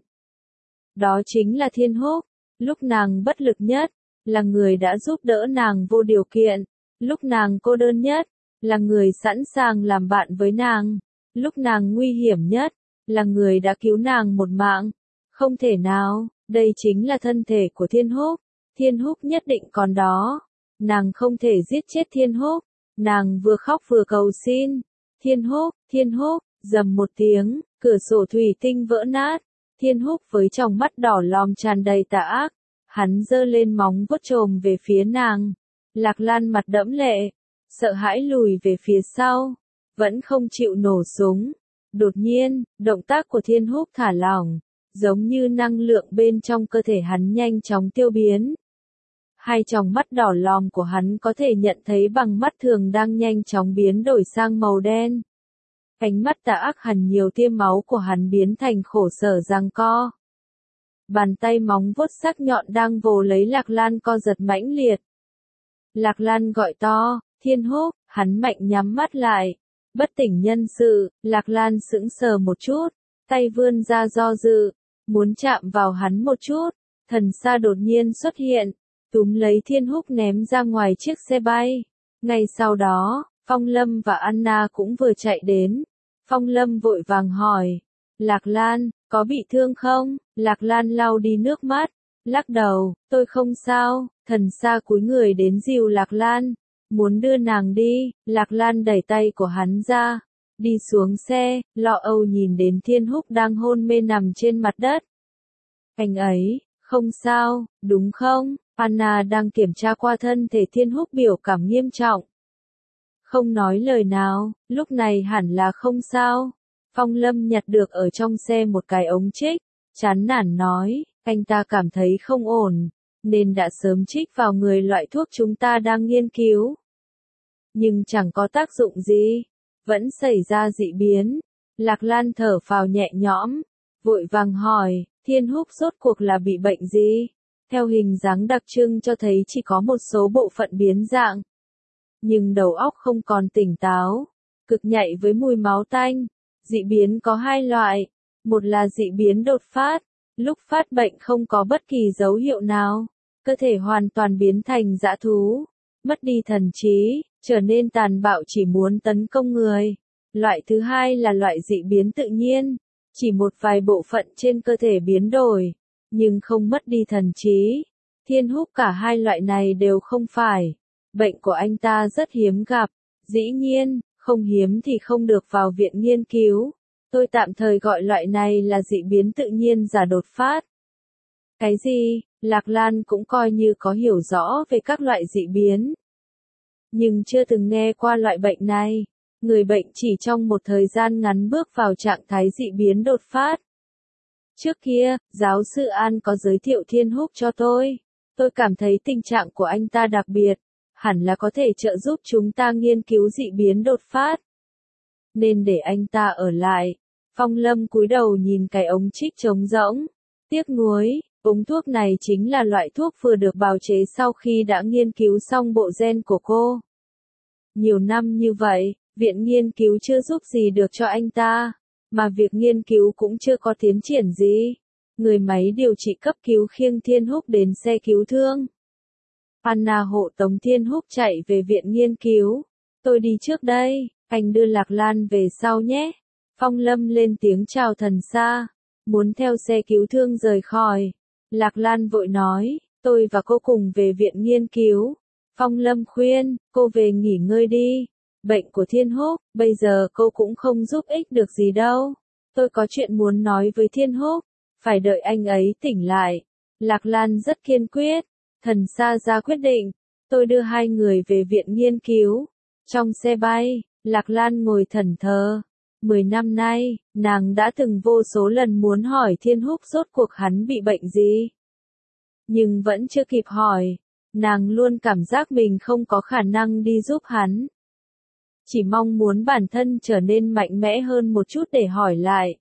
Đó chính là Thiên Húc, lúc nàng bất lực nhất, là người đã giúp đỡ nàng vô điều kiện, lúc nàng cô đơn nhất, là người sẵn sàng làm bạn với nàng, lúc nàng nguy hiểm nhất, là người đã cứu nàng một mạng. Không thể nào, đây chính là thân thể của Thiên Húc, Thiên Húc nhất định còn đó, nàng không thể giết chết Thiên Húc, nàng vừa khóc vừa cầu xin. Thiên Húc, Thiên Húc, rầm một tiếng, cửa sổ thủy tinh vỡ nát. Thiên Húc với tròng mắt đỏ lòm tràn đầy tà ác, hắn giơ lên móng vuốt chồm về phía nàng. Lạc Lan mặt đẫm lệ, sợ hãi lùi về phía sau, vẫn không chịu nổ súng. Đột nhiên, động tác của Thiên Húc thả lỏng, giống như năng lượng bên trong cơ thể hắn nhanh chóng tiêu biến. Hai tròng mắt đỏ lòm của hắn có thể nhận thấy bằng mắt thường đang nhanh chóng biến đổi sang màu đen. Ánh mắt tà ác hằn nhiều tia máu của hắn biến thành khổ sở giằng co. Bàn tay móng vuốt sắc nhọn đang vồ lấy Lạc Lan co giật mãnh liệt. Lạc Lan gọi to, Thiên Húc, hắn mạnh nhắm mắt lại. Bất tỉnh nhân sự, Lạc Lan sững sờ một chút, tay vươn ra do dự, muốn chạm vào hắn một chút. Thần Sa đột nhiên xuất hiện, túm lấy Thiên Húc ném ra ngoài chiếc xe bay. Ngay sau đó, Phong Lâm và Anna cũng vừa chạy đến. Phong Lâm vội vàng hỏi, Lạc Lan, có bị thương không? Lạc Lan lau đi nước mắt, lắc đầu, tôi không sao. Thần Sa cúi người đến dìu Lạc Lan, muốn đưa nàng đi. Lạc Lan đẩy tay của hắn ra, đi xuống xe, lo âu nhìn đến Thiên Húc đang hôn mê nằm trên mặt đất. Anh ấy, không sao, đúng không? Anna đang kiểm tra qua thân thể Thiên Húc biểu cảm nghiêm trọng. Không nói lời nào, lúc này hẳn là không sao. Phong Lâm nhặt được ở trong xe một cái ống trích, chán nản nói, anh ta cảm thấy không ổn, nên đã sớm trích vào người loại thuốc chúng ta đang nghiên cứu. Nhưng chẳng có tác dụng gì, vẫn xảy ra dị biến. Lạc Lan thở phào nhẹ nhõm, vội vàng hỏi, Thiên Húc rốt cuộc là bị bệnh gì? Theo hình dáng đặc trưng cho thấy chỉ có một số bộ phận biến dạng. Nhưng đầu óc không còn tỉnh táo, cực nhạy với mùi máu tanh. Dị biến có hai loại, một là dị biến đột phát, lúc phát bệnh không có bất kỳ dấu hiệu nào, cơ thể hoàn toàn biến thành dã thú, mất đi thần trí, trở nên tàn bạo chỉ muốn tấn công người. Loại thứ hai là loại dị biến tự nhiên, chỉ một vài bộ phận trên cơ thể biến đổi, nhưng không mất đi thần trí. Thiên Húc cả hai loại này đều không phải. Bệnh của anh ta rất hiếm gặp, dĩ nhiên, không hiếm thì không được vào viện nghiên cứu. Tôi tạm thời gọi loại này là dị biến tự nhiên giả đột phát. Cái gì? Lạc Lan cũng coi như có hiểu rõ về các loại dị biến. Nhưng chưa từng nghe qua loại bệnh này. Người bệnh chỉ trong một thời gian ngắn bước vào trạng thái dị biến đột phát. Trước kia, giáo sư An có giới thiệu Thiên Húc cho tôi. Tôi cảm thấy tình trạng của anh ta đặc biệt, hẳn là có thể trợ giúp chúng ta nghiên cứu dị biến đột phát. Nên để anh ta ở lại. Phong Lâm cúi đầu nhìn cái ống trích trống rỗng. Tiếc nuối, ống thuốc này chính là loại thuốc vừa được bào chế sau khi đã nghiên cứu xong bộ gen của cô. Nhiều năm như vậy, viện nghiên cứu chưa giúp gì được cho anh ta, mà việc nghiên cứu cũng chưa có tiến triển gì. Người máy điều trị cấp cứu khiêng Thiên Húc đến xe cứu thương. Anna hộ tống Thiên Húc chạy về viện nghiên cứu. Tôi đi trước đây, anh đưa Lạc Lan về sau nhé. Phong Lâm lên tiếng chào Thần Sa, muốn theo xe cứu thương rời khỏi. Lạc Lan vội nói, tôi và cô cùng về viện nghiên cứu. Phong Lâm khuyên, cô về nghỉ ngơi đi. Bệnh của Thiên Húc, bây giờ cô cũng không giúp ích được gì đâu. Tôi có chuyện muốn nói với Thiên Húc, phải đợi anh ấy tỉnh lại. Lạc Lan rất kiên quyết. Thần Sa ra quyết định, tôi đưa hai người về viện nghiên cứu. Trong xe bay, Lạc Lan ngồi thẫn thờ. Mười năm nay, nàng đã từng vô số lần muốn hỏi Thiên Húc rốt cuộc hắn bị bệnh gì. Nhưng vẫn chưa kịp hỏi, nàng luôn cảm giác mình không có khả năng đi giúp hắn. Chỉ mong muốn bản thân trở nên mạnh mẽ hơn một chút để hỏi lại.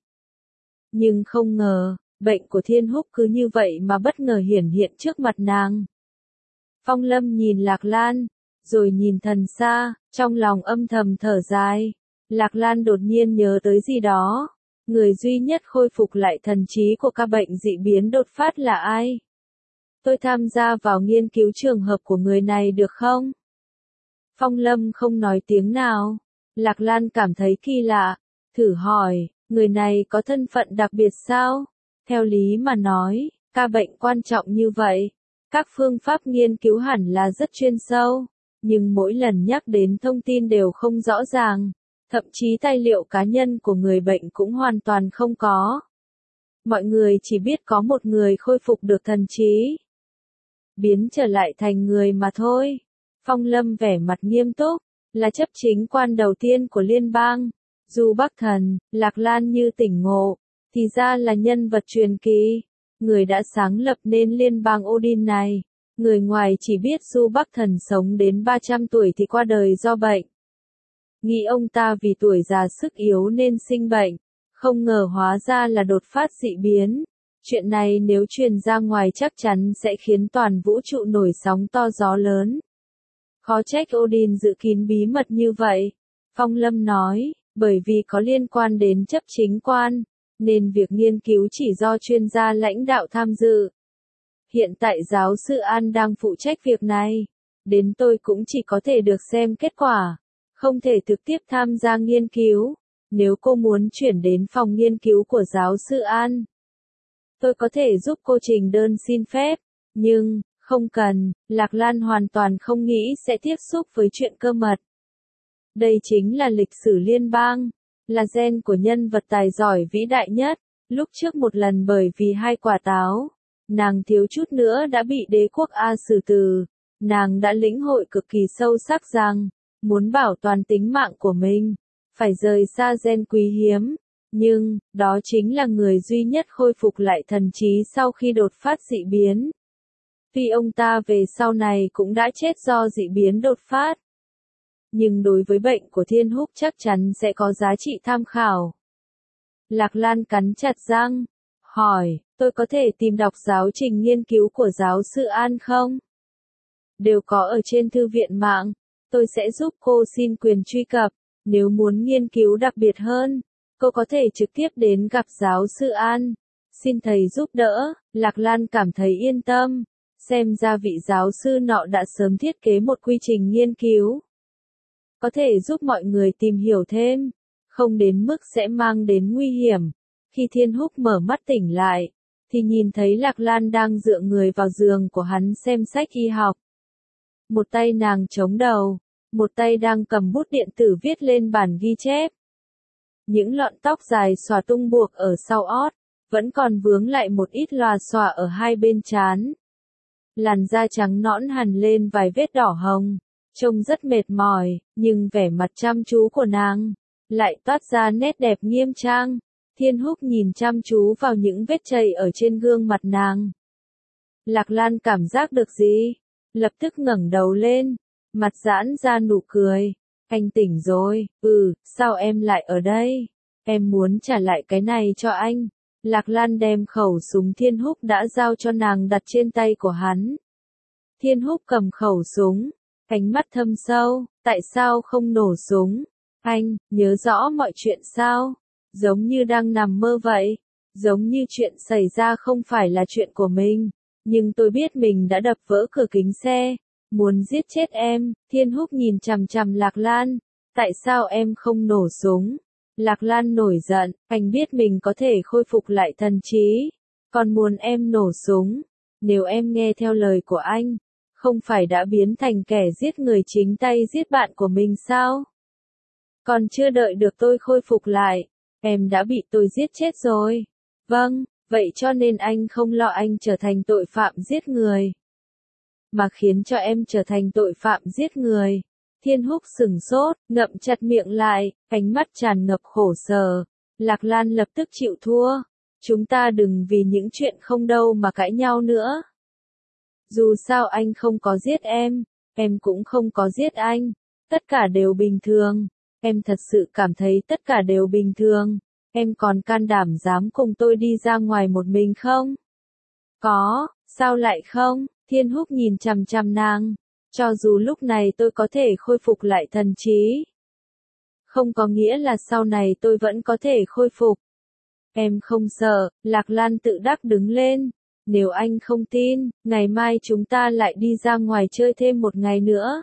Nhưng không ngờ, bệnh của Thiên Húc cứ như vậy mà bất ngờ hiển hiện trước mặt nàng. Phong Lâm nhìn Lạc Lan, rồi nhìn Thần Sa, trong lòng âm thầm thở dài. Lạc Lan đột nhiên nhớ tới gì đó. Người duy nhất khôi phục lại thần trí của ca bệnh dị biến đột phát là ai? Tôi tham gia vào nghiên cứu trường hợp của người này được không? Phong Lâm không nói tiếng nào. Lạc Lan cảm thấy kỳ lạ, thử hỏi, người này có thân phận đặc biệt sao? Theo lý mà nói, ca bệnh quan trọng như vậy, các phương pháp nghiên cứu hẳn là rất chuyên sâu, nhưng mỗi lần nhắc đến thông tin đều không rõ ràng, thậm chí tài liệu cá nhân của người bệnh cũng hoàn toàn không có. Mọi người chỉ biết có một người khôi phục được thần trí, biến trở lại thành người mà thôi. Phong Lâm vẻ mặt nghiêm túc, là chấp chính quan đầu tiên của liên bang. Du Bắc Thần, Lạc Lan như tỉnh ngộ, thì ra là nhân vật truyền kỳ, người đã sáng lập nên liên bang Odin này. Người ngoài chỉ biết Du Bắc Thần sống đến ba trăm tuổi thì qua đời do bệnh. Nghĩ ông ta vì tuổi già sức yếu nên sinh bệnh, không ngờ hóa ra là đột phát dị biến. Chuyện này nếu truyền ra ngoài chắc chắn sẽ khiến toàn vũ trụ nổi sóng to gió lớn. Khó trách Odin giữ kín bí mật như vậy. Phong Lâm nói, bởi vì có liên quan đến chấp chính quan, nên việc nghiên cứu chỉ do chuyên gia lãnh đạo tham dự. Hiện tại giáo sư An đang phụ trách việc này. Đến tôi cũng chỉ có thể được xem kết quả, không thể trực tiếp tham gia nghiên cứu. Nếu cô muốn chuyển đến phòng nghiên cứu của giáo sư An, tôi có thể giúp cô trình đơn xin phép, nhưng, không cần, Lạc Lan hoàn toàn không nghĩ sẽ tiếp xúc với chuyện cơ mật. Đây chính là lịch sử liên bang, là gen của nhân vật tài giỏi vĩ đại nhất. Lúc trước một lần bởi vì hai quả táo, nàng thiếu chút nữa đã bị đế quốc A xử tử. Nàng đã lĩnh hội cực kỳ sâu sắc rằng, muốn bảo toàn tính mạng của mình, phải rời xa gen quý hiếm. Nhưng, đó chính là người duy nhất khôi phục lại thần trí sau khi đột phát dị biến. Tuy ông ta về sau này cũng đã chết do dị biến đột phát. Nhưng đối với bệnh của Thiên Húc chắc chắn sẽ có giá trị tham khảo. Lạc Lan cắn chặt răng, hỏi, tôi có thể tìm đọc giáo trình nghiên cứu của giáo sư An không? Đều có ở trên thư viện mạng, tôi sẽ giúp cô xin quyền truy cập. Nếu muốn nghiên cứu đặc biệt hơn, cô có thể trực tiếp đến gặp giáo sư An, xin thầy giúp đỡ. Lạc Lan cảm thấy yên tâm, xem ra vị giáo sư nọ đã sớm thiết kế một quy trình nghiên cứu, có thể giúp mọi người tìm hiểu thêm, không đến mức sẽ mang đến nguy hiểm. Khi Thiên Húc mở mắt tỉnh lại, thì nhìn thấy Lạc Lan đang dựa người vào giường của hắn xem sách y học. Một tay nàng chống đầu, một tay đang cầm bút điện tử viết lên bản ghi chép. Những lọn tóc dài xòa tung buộc ở sau ót, vẫn còn vướng lại một ít lòa xòa ở hai bên trán. Làn da trắng nõn hằn lên vài vết đỏ hồng, trông rất mệt mỏi, nhưng vẻ mặt chăm chú của nàng lại toát ra nét đẹp nghiêm trang. Thiên Húc nhìn chăm chú vào những vết chảy ở trên gương mặt nàng. Lạc Lan cảm giác được gì? Lập tức ngẩng đầu lên, mặt giãn ra nụ cười. Anh tỉnh rồi, ừ, sao em lại ở đây? Em muốn trả lại cái này cho anh. Lạc Lan đem khẩu súng Thiên Húc đã giao cho nàng đặt trên tay của hắn. Thiên Húc cầm khẩu súng, ánh mắt thâm sâu, tại sao không nổ súng? Anh, nhớ rõ mọi chuyện sao? Giống như đang nằm mơ vậy, giống như chuyện xảy ra không phải là chuyện của mình, nhưng tôi biết mình đã đập vỡ cửa kính xe, muốn giết chết em. Thiên Húc nhìn chằm chằm Lạc Lan, tại sao em không nổ súng? Lạc Lan nổi giận, anh biết mình có thể khôi phục lại thần trí, còn muốn em nổ súng. Nếu em nghe theo lời của anh, không phải đã biến thành kẻ giết người chính tay giết bạn của mình sao? Còn chưa đợi được tôi khôi phục lại, em đã bị tôi giết chết rồi. Vâng, vậy cho nên anh không lo anh trở thành tội phạm giết người, mà khiến cho em trở thành tội phạm giết người. Thiên Húc sửng sốt, ngậm chặt miệng lại, ánh mắt tràn ngập khổ sở. Lạc Lan lập tức chịu thua. Chúng ta đừng vì những chuyện không đâu mà cãi nhau nữa. Dù sao anh không có giết em, em cũng không có giết anh. Tất cả đều bình thường. Em thật sự cảm thấy tất cả đều bình thường. Em còn can đảm dám cùng tôi đi ra ngoài một mình không? Có, sao lại không? Thiên Húc nhìn chằm chằm nàng. Cho dù lúc này tôi có thể khôi phục lại thần trí, không có nghĩa là sau này tôi vẫn có thể khôi phục. Em không sợ. Lạc Lan tự đắc đứng lên. Nếu anh không tin, ngày mai chúng ta lại đi ra ngoài chơi thêm một ngày nữa.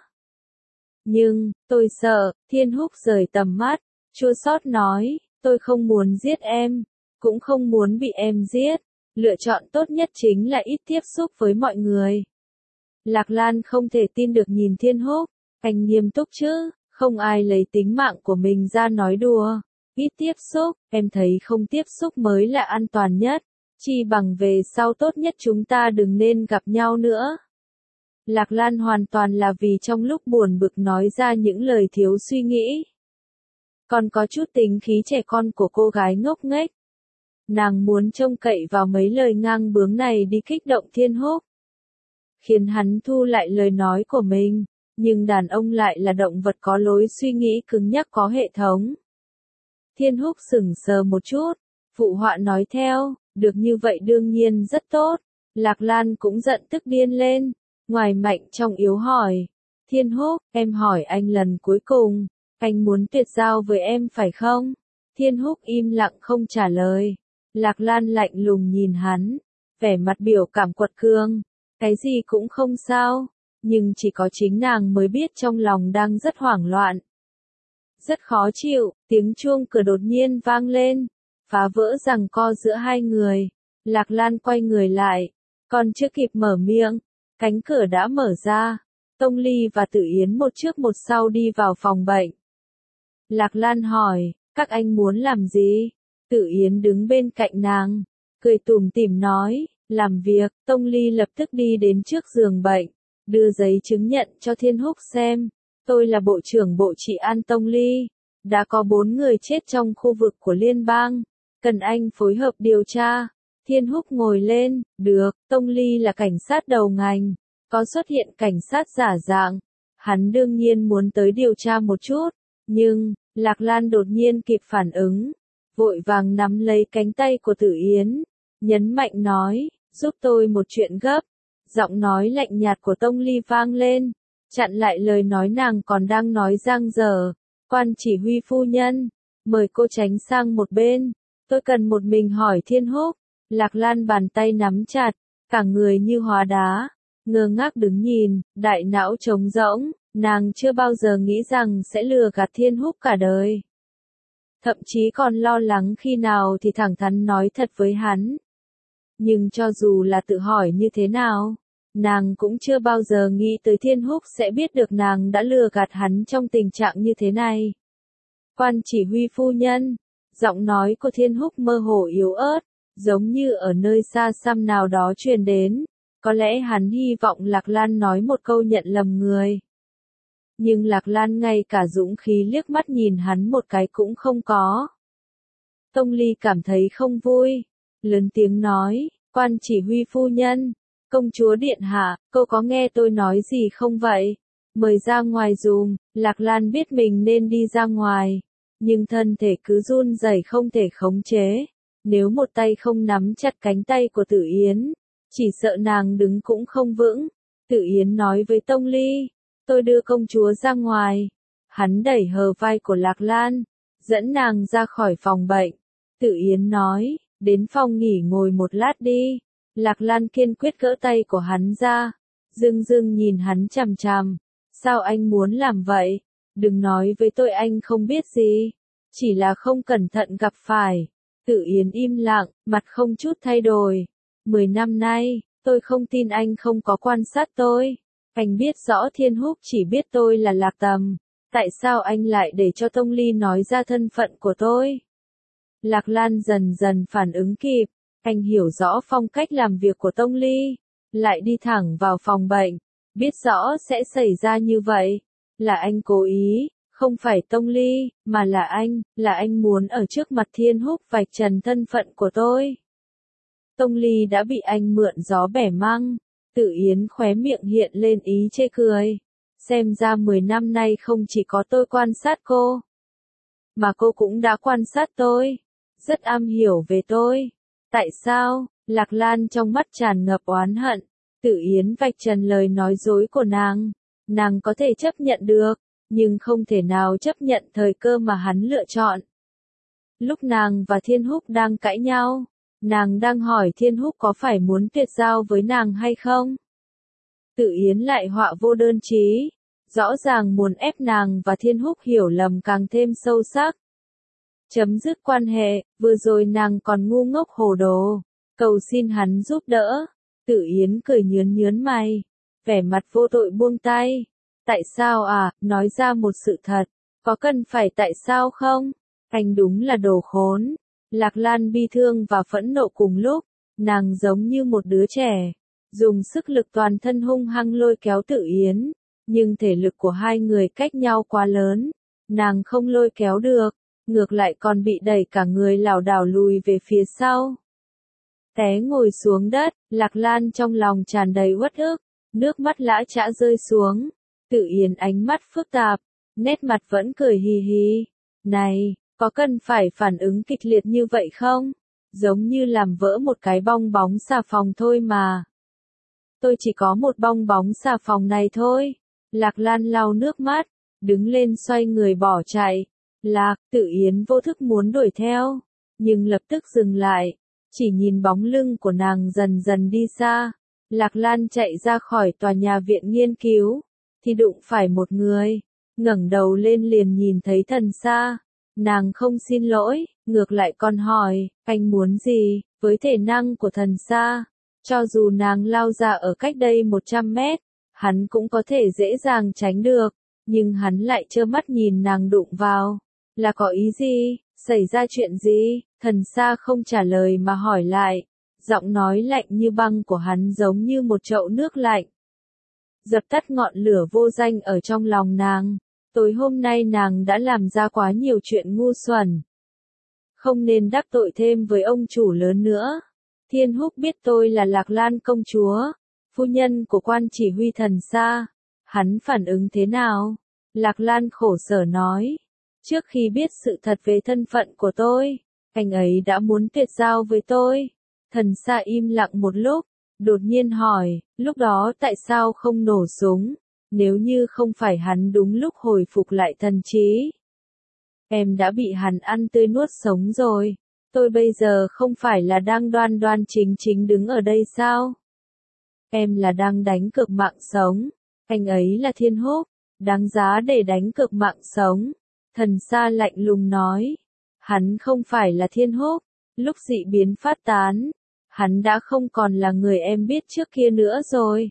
Nhưng, tôi sợ. Thiên Húc rời tầm mắt, chua xót nói, tôi không muốn giết em, cũng không muốn bị em giết. Lựa chọn tốt nhất chính là ít tiếp xúc với mọi người. Lạc Lan không thể tin được nhìn Thiên Húc, anh nghiêm túc chứ, không ai lấy tính mạng của mình ra nói đùa. Ít tiếp xúc, em thấy không tiếp xúc mới là an toàn nhất, chi bằng về sau tốt nhất chúng ta đừng nên gặp nhau nữa. Lạc Lan hoàn toàn là vì trong lúc buồn bực nói ra những lời thiếu suy nghĩ. Còn có chút tính khí trẻ con của cô gái ngốc nghếch. Nàng muốn trông cậy vào mấy lời ngang bướng này đi kích động Thiên Húc, khiến hắn thu lại lời nói của mình, nhưng đàn ông lại là động vật có lối suy nghĩ cứng nhắc có hệ thống. Thiên Húc sững sờ một chút, phụ họa nói theo, được như vậy đương nhiên rất tốt. Lạc Lan cũng giận tức điên lên, ngoài mạnh trong yếu hỏi, Thiên Húc, em hỏi anh lần cuối cùng, anh muốn tuyệt giao với em phải không? Thiên Húc im lặng không trả lời. Lạc Lan lạnh lùng nhìn hắn, vẻ mặt biểu cảm quật cường, cái gì cũng không sao, nhưng chỉ có chính nàng mới biết trong lòng đang rất hoảng loạn. Rất khó chịu, tiếng chuông cửa đột nhiên vang lên, phá vỡ giằng co giữa hai người. Lạc Lan quay người lại, còn chưa kịp mở miệng, cánh cửa đã mở ra. Tông Ly và Tử Yến một trước một sau đi vào phòng bệnh. Lạc Lan hỏi, các anh muốn làm gì? Tử Yến đứng bên cạnh nàng, cười tủm tỉm nói, làm việc. Tông Ly lập tức đi đến trước giường bệnh, đưa giấy chứng nhận cho Thiên Húc xem. Tôi là Bộ trưởng Bộ Trị an Tông Ly. Đã có bốn người chết trong khu vực của liên bang. Cần anh phối hợp điều tra. Thiên Húc ngồi lên, được, Tông Ly là cảnh sát đầu ngành. Có xuất hiện cảnh sát giả dạng. Hắn đương nhiên muốn tới điều tra một chút. Nhưng, Lạc Lan đột nhiên kịp phản ứng. Vội vàng nắm lấy cánh tay của Tử Yến. Nhấn mạnh nói, giúp tôi một chuyện gấp. Giọng nói lạnh nhạt của Tông Ly vang lên. Chặn lại lời nói nàng còn đang nói dang dở. Quan chỉ huy phu nhân, mời cô tránh sang một bên. Tôi cần một mình hỏi Thiên Húc. Lạc Lan bàn tay nắm chặt, cả người như hóa đá, ngơ ngác đứng nhìn, đại não trống rỗng, nàng chưa bao giờ nghĩ rằng sẽ lừa gạt Thiên Húc cả đời. Thậm chí còn lo lắng khi nào thì thẳng thắn nói thật với hắn. Nhưng cho dù là tự hỏi như thế nào, nàng cũng chưa bao giờ nghĩ tới Thiên Húc sẽ biết được nàng đã lừa gạt hắn trong tình trạng như thế này. Quan chỉ huy phu nhân, giọng nói của Thiên Húc mơ hồ yếu ớt, giống như ở nơi xa xăm nào đó truyền đến. Có lẽ hắn hy vọng Lạc Lan nói một câu nhận lầm người. Nhưng Lạc Lan ngay cả dũng khí liếc mắt nhìn hắn một cái cũng không có. Tông Ly cảm thấy không vui, lớn tiếng nói, quan chỉ huy phu nhân, công chúa điện hạ, cô có nghe tôi nói gì không vậy? Mời ra ngoài dùm. Lạc Lan biết mình nên đi ra ngoài, nhưng thân thể cứ run rẩy không thể khống chế. Nếu một tay không nắm chặt cánh tay của Tử Yến, chỉ sợ nàng đứng cũng không vững. Tử Yến nói với Tông Ly, tôi đưa công chúa ra ngoài. Hắn đẩy hờ vai của Lạc Lan, dẫn nàng ra khỏi phòng bệnh. Tử Yến nói, đến phòng nghỉ ngồi một lát đi. Lạc Lan kiên quyết gỡ tay của hắn ra, dưng dưng nhìn hắn chằm chằm. Sao anh muốn làm vậy? Đừng nói với tôi anh không biết gì. Chỉ là không cẩn thận gặp phải. Tử Yến im lặng, mặt không chút thay đổi. Mười năm nay, tôi không tin anh không có quan sát tôi. Anh biết rõ Thiên Húc chỉ biết tôi là Lạc Tầm. Tại sao anh lại để cho Tông Ly nói ra thân phận của tôi? Lạc Lan dần dần phản ứng kịp. Anh hiểu rõ phong cách làm việc của Tông Ly. Lại đi thẳng vào phòng bệnh. Biết rõ sẽ xảy ra như vậy. Là anh cố ý. Không phải Tông Ly, mà là anh, là anh muốn ở trước mặt Thiên Húc vạch trần thân phận của tôi. Tông Ly đã bị anh mượn gió bẻ măng. Tử Yến khóe miệng hiện lên ý chê cười. Xem ra mười năm nay không chỉ có tôi quan sát cô, mà cô cũng đã quan sát tôi. Rất am hiểu về tôi. Tại sao? Lạc Lan trong mắt tràn ngập oán hận. Tử Yến vạch trần lời nói dối của nàng. Nàng có thể chấp nhận được, nhưng không thể nào chấp nhận thời cơ mà hắn lựa chọn. Lúc nàng và Thiên Húc đang cãi nhau, nàng đang hỏi Thiên Húc có phải muốn tuyệt giao với nàng hay không? Tử Yến lại họa vô đơn chí, rõ ràng muốn ép nàng và Thiên Húc hiểu lầm càng thêm sâu sắc. Chấm dứt quan hệ, vừa rồi nàng còn ngu ngốc hồ đồ, cầu xin hắn giúp đỡ. Tử Yến cười nhướn nhướn mày, vẻ mặt vô tội buông tay. Tại sao à, nói ra một sự thật, có cần phải tại sao không? Anh đúng là đồ khốn. Lạc Lan bi thương và phẫn nộ cùng lúc, nàng giống như một đứa trẻ, dùng sức lực toàn thân hung hăng lôi kéo Tự Yến, nhưng thể lực của hai người cách nhau quá lớn, nàng không lôi kéo được, ngược lại còn bị đẩy cả người lảo đảo lùi về phía sau. Té ngồi xuống đất, Lạc Lan trong lòng tràn đầy uất ức, nước mắt lã chã rơi xuống. Tự Yến ánh mắt phức tạp, nét mặt vẫn cười hì hì. Này, có cần phải phản ứng kịch liệt như vậy không? Giống như làm vỡ một cái bong bóng xà phòng thôi mà. Tôi chỉ có một bong bóng xà phòng này thôi. Lạc Lan lau nước mắt, đứng lên xoay người bỏ chạy. Lạc, Tự Yến vô thức muốn đuổi theo, nhưng lập tức dừng lại, chỉ nhìn bóng lưng của nàng dần dần đi xa. Lạc Lan chạy ra khỏi tòa nhà viện nghiên cứu, thì đụng phải một người, ngẩng đầu lên liền nhìn thấy Thần Sa. Nàng không xin lỗi, ngược lại còn hỏi, anh muốn gì? Với thể năng của Thần Sa, cho dù nàng lao ra ở cách đây một trăm mét, hắn cũng có thể dễ dàng tránh được, nhưng hắn lại trơ mắt nhìn nàng đụng vào. Là có ý gì? Xảy ra chuyện gì? Thần Sa không trả lời mà hỏi lại, giọng nói lạnh như băng của hắn giống như một chậu nước lạnh. Dập tắt ngọn lửa vô danh ở trong lòng nàng. Tối hôm nay nàng đã làm ra quá nhiều chuyện ngu xuẩn. Không nên đắc tội thêm với ông chủ lớn nữa. Thiên Húc biết tôi là Lạc Lan công chúa, phu nhân của quan chỉ huy Thần Sa. Hắn phản ứng thế nào? Lạc Lan khổ sở nói. Trước khi biết sự thật về thân phận của tôi, anh ấy đã muốn tuyệt giao với tôi. Thần Sa im lặng một lúc, đột nhiên hỏi, lúc đó tại sao không nổ súng, nếu như không phải hắn đúng lúc hồi phục lại thần trí. Em đã bị hắn ăn tươi nuốt sống rồi, tôi bây giờ không phải là đang đoan đoan chính chính đứng ở đây sao? Em là đang đánh cược mạng sống, anh ấy là Thiên Húc, đáng giá để đánh cược mạng sống. Thần Sa lạnh lùng nói, hắn không phải là Thiên Húc, lúc dị biến phát tán, hắn đã không còn là người em biết trước kia nữa rồi.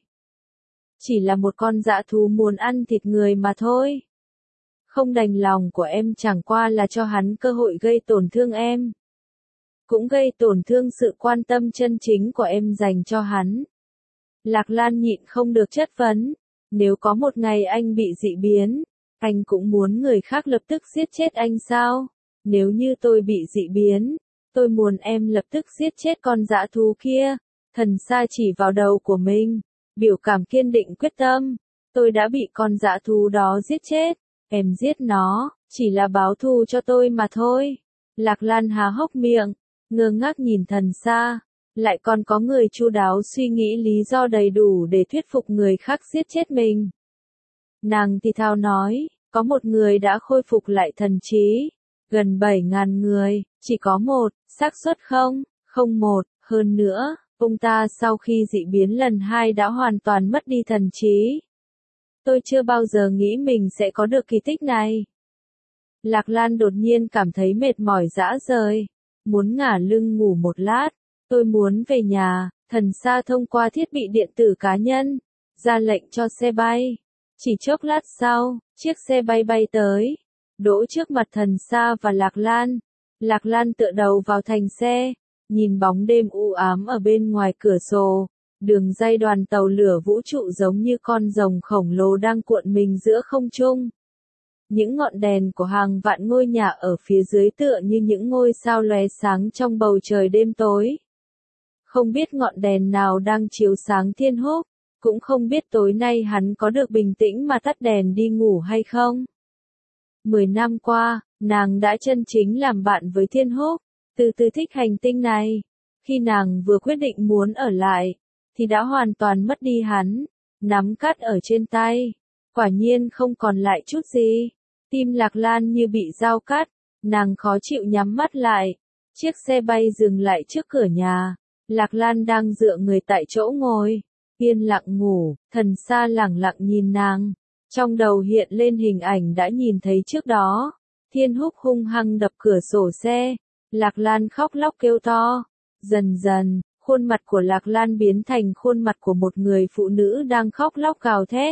Chỉ là một con dã thú muốn ăn thịt người mà thôi. Không đành lòng của em chẳng qua là cho hắn cơ hội gây tổn thương em. Cũng gây tổn thương sự quan tâm chân chính của em dành cho hắn. Lạc Lan nhịn không được chất vấn, nếu có một ngày anh bị dị biến, anh cũng muốn người khác lập tức giết chết anh sao? Nếu như tôi bị dị biến, tôi muốn em lập tức giết chết con dã thú kia. Thần Sa chỉ vào đầu của mình, biểu cảm kiên định quyết tâm. Tôi đã bị con dã thú đó giết chết, em giết nó, chỉ là báo thù cho tôi mà thôi. Lạc Lan há hốc miệng, ngơ ngác nhìn Thần Sa, lại còn có người chu đáo suy nghĩ lý do đầy đủ để thuyết phục người khác giết chết mình. Nàng thì thào nói, có một người đã khôi phục lại thần trí, gần bảy ngàn người, chỉ có một, xác suất không, không một, hơn nữa, ông ta sau khi dị biến lần hai đã hoàn toàn mất đi thần trí. Tôi chưa bao giờ nghĩ mình sẽ có được kỳ tích này. Lạc Lan đột nhiên cảm thấy mệt mỏi rã rời, muốn ngả lưng ngủ một lát. Tôi muốn về nhà. Thần Sa thông qua thiết bị điện tử cá nhân, ra lệnh cho xe bay. Chỉ chốc lát sau, chiếc xe bay bay tới, đỗ trước mặt Thần Sa và Lạc Lan. Lạc Lan tựa đầu vào thành xe, nhìn bóng đêm u ám ở bên ngoài cửa sổ, đường ray đoàn tàu lửa vũ trụ giống như con rồng khổng lồ đang cuộn mình giữa không trung. Những ngọn đèn của hàng vạn ngôi nhà ở phía dưới tựa như những ngôi sao lóe sáng trong bầu trời đêm tối. Không biết ngọn đèn nào đang chiếu sáng Thiên Húc, cũng không biết tối nay hắn có được bình tĩnh mà tắt đèn đi ngủ hay không. Mười năm qua, nàng đã chân chính làm bạn với Thiên Húc, từ từ thích hành tinh này. Khi nàng vừa quyết định muốn ở lại, thì đã hoàn toàn mất đi hắn, nắm cát ở trên tay. Quả nhiên không còn lại chút gì. Tim Lạc Lan như bị dao cắt, nàng khó chịu nhắm mắt lại. Chiếc xe bay dừng lại trước cửa nhà. Lạc Lan đang dựa người tại chỗ ngồi, yên lặng ngủ. Thần Sa lẳng lặng nhìn nàng. Trong đầu hiện lên hình ảnh đã nhìn thấy trước đó. Thiên Húc hung hăng đập cửa sổ xe. Lạc Lan khóc lóc kêu to. Dần dần, khuôn mặt của Lạc Lan biến thành khuôn mặt của một người phụ nữ đang khóc lóc gào thét.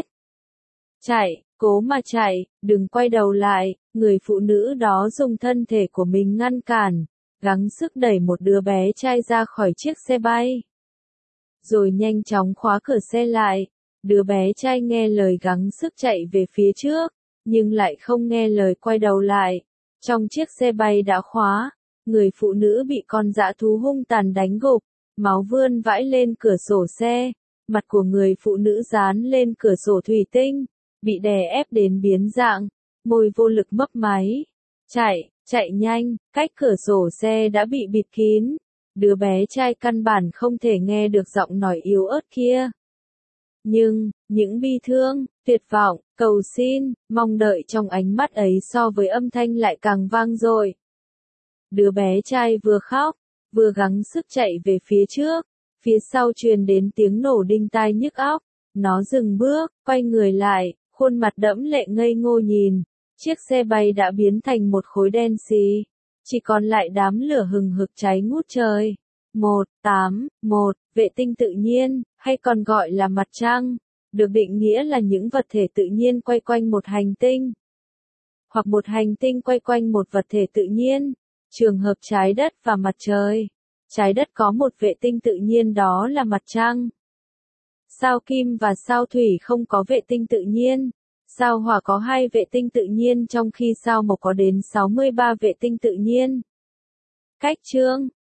Chạy, cố mà chạy, đừng quay đầu lại. Người phụ nữ đó dùng thân thể của mình ngăn cản, gắng sức đẩy một đứa bé trai ra khỏi chiếc xe bay. rồi nhanh chóng khóa cửa xe lại. Đứa bé trai nghe lời gắng sức chạy về phía trước, nhưng lại không nghe lời quay đầu lại. Trong chiếc xe bay đã khóa, người phụ nữ bị con dã thú hung tàn đánh gục, máu vươn vãi lên cửa sổ xe, mặt của người phụ nữ dán lên cửa sổ thủy tinh, bị đè ép đến biến dạng, môi vô lực mấp máy. Chạy, chạy nhanh, cách cửa sổ xe đã bị bịt kín. Đứa bé trai căn bản không thể nghe được giọng nói yếu ớt kia. Nhưng, những bi thương, tuyệt vọng, cầu xin, mong đợi trong ánh mắt ấy so với âm thanh lại càng vang dội. Đứa bé trai vừa khóc, vừa gắng sức chạy về phía trước, phía sau truyền đến tiếng nổ đinh tai nhức óc. Nó dừng bước, quay người lại, khuôn mặt đẫm lệ ngây ngô nhìn. Chiếc xe bay đã biến thành một khối đen xì, chỉ còn lại đám lửa hừng hực cháy ngút trời. một tám một Vệ tinh tự nhiên, hay còn gọi là mặt trăng, được định nghĩa là những vật thể tự nhiên quay quanh một hành tinh, hoặc một hành tinh quay quanh một vật thể tự nhiên. Trường hợp trái đất và mặt trời. Trái đất có một vệ tinh tự nhiên, đó là mặt trăng. Sao Kim và sao Thủy không có vệ tinh tự nhiên. Sao Hỏa có hai vệ tinh tự nhiên trong khi sao Mộc có đến sáu mươi ba vệ tinh tự nhiên. Cách chương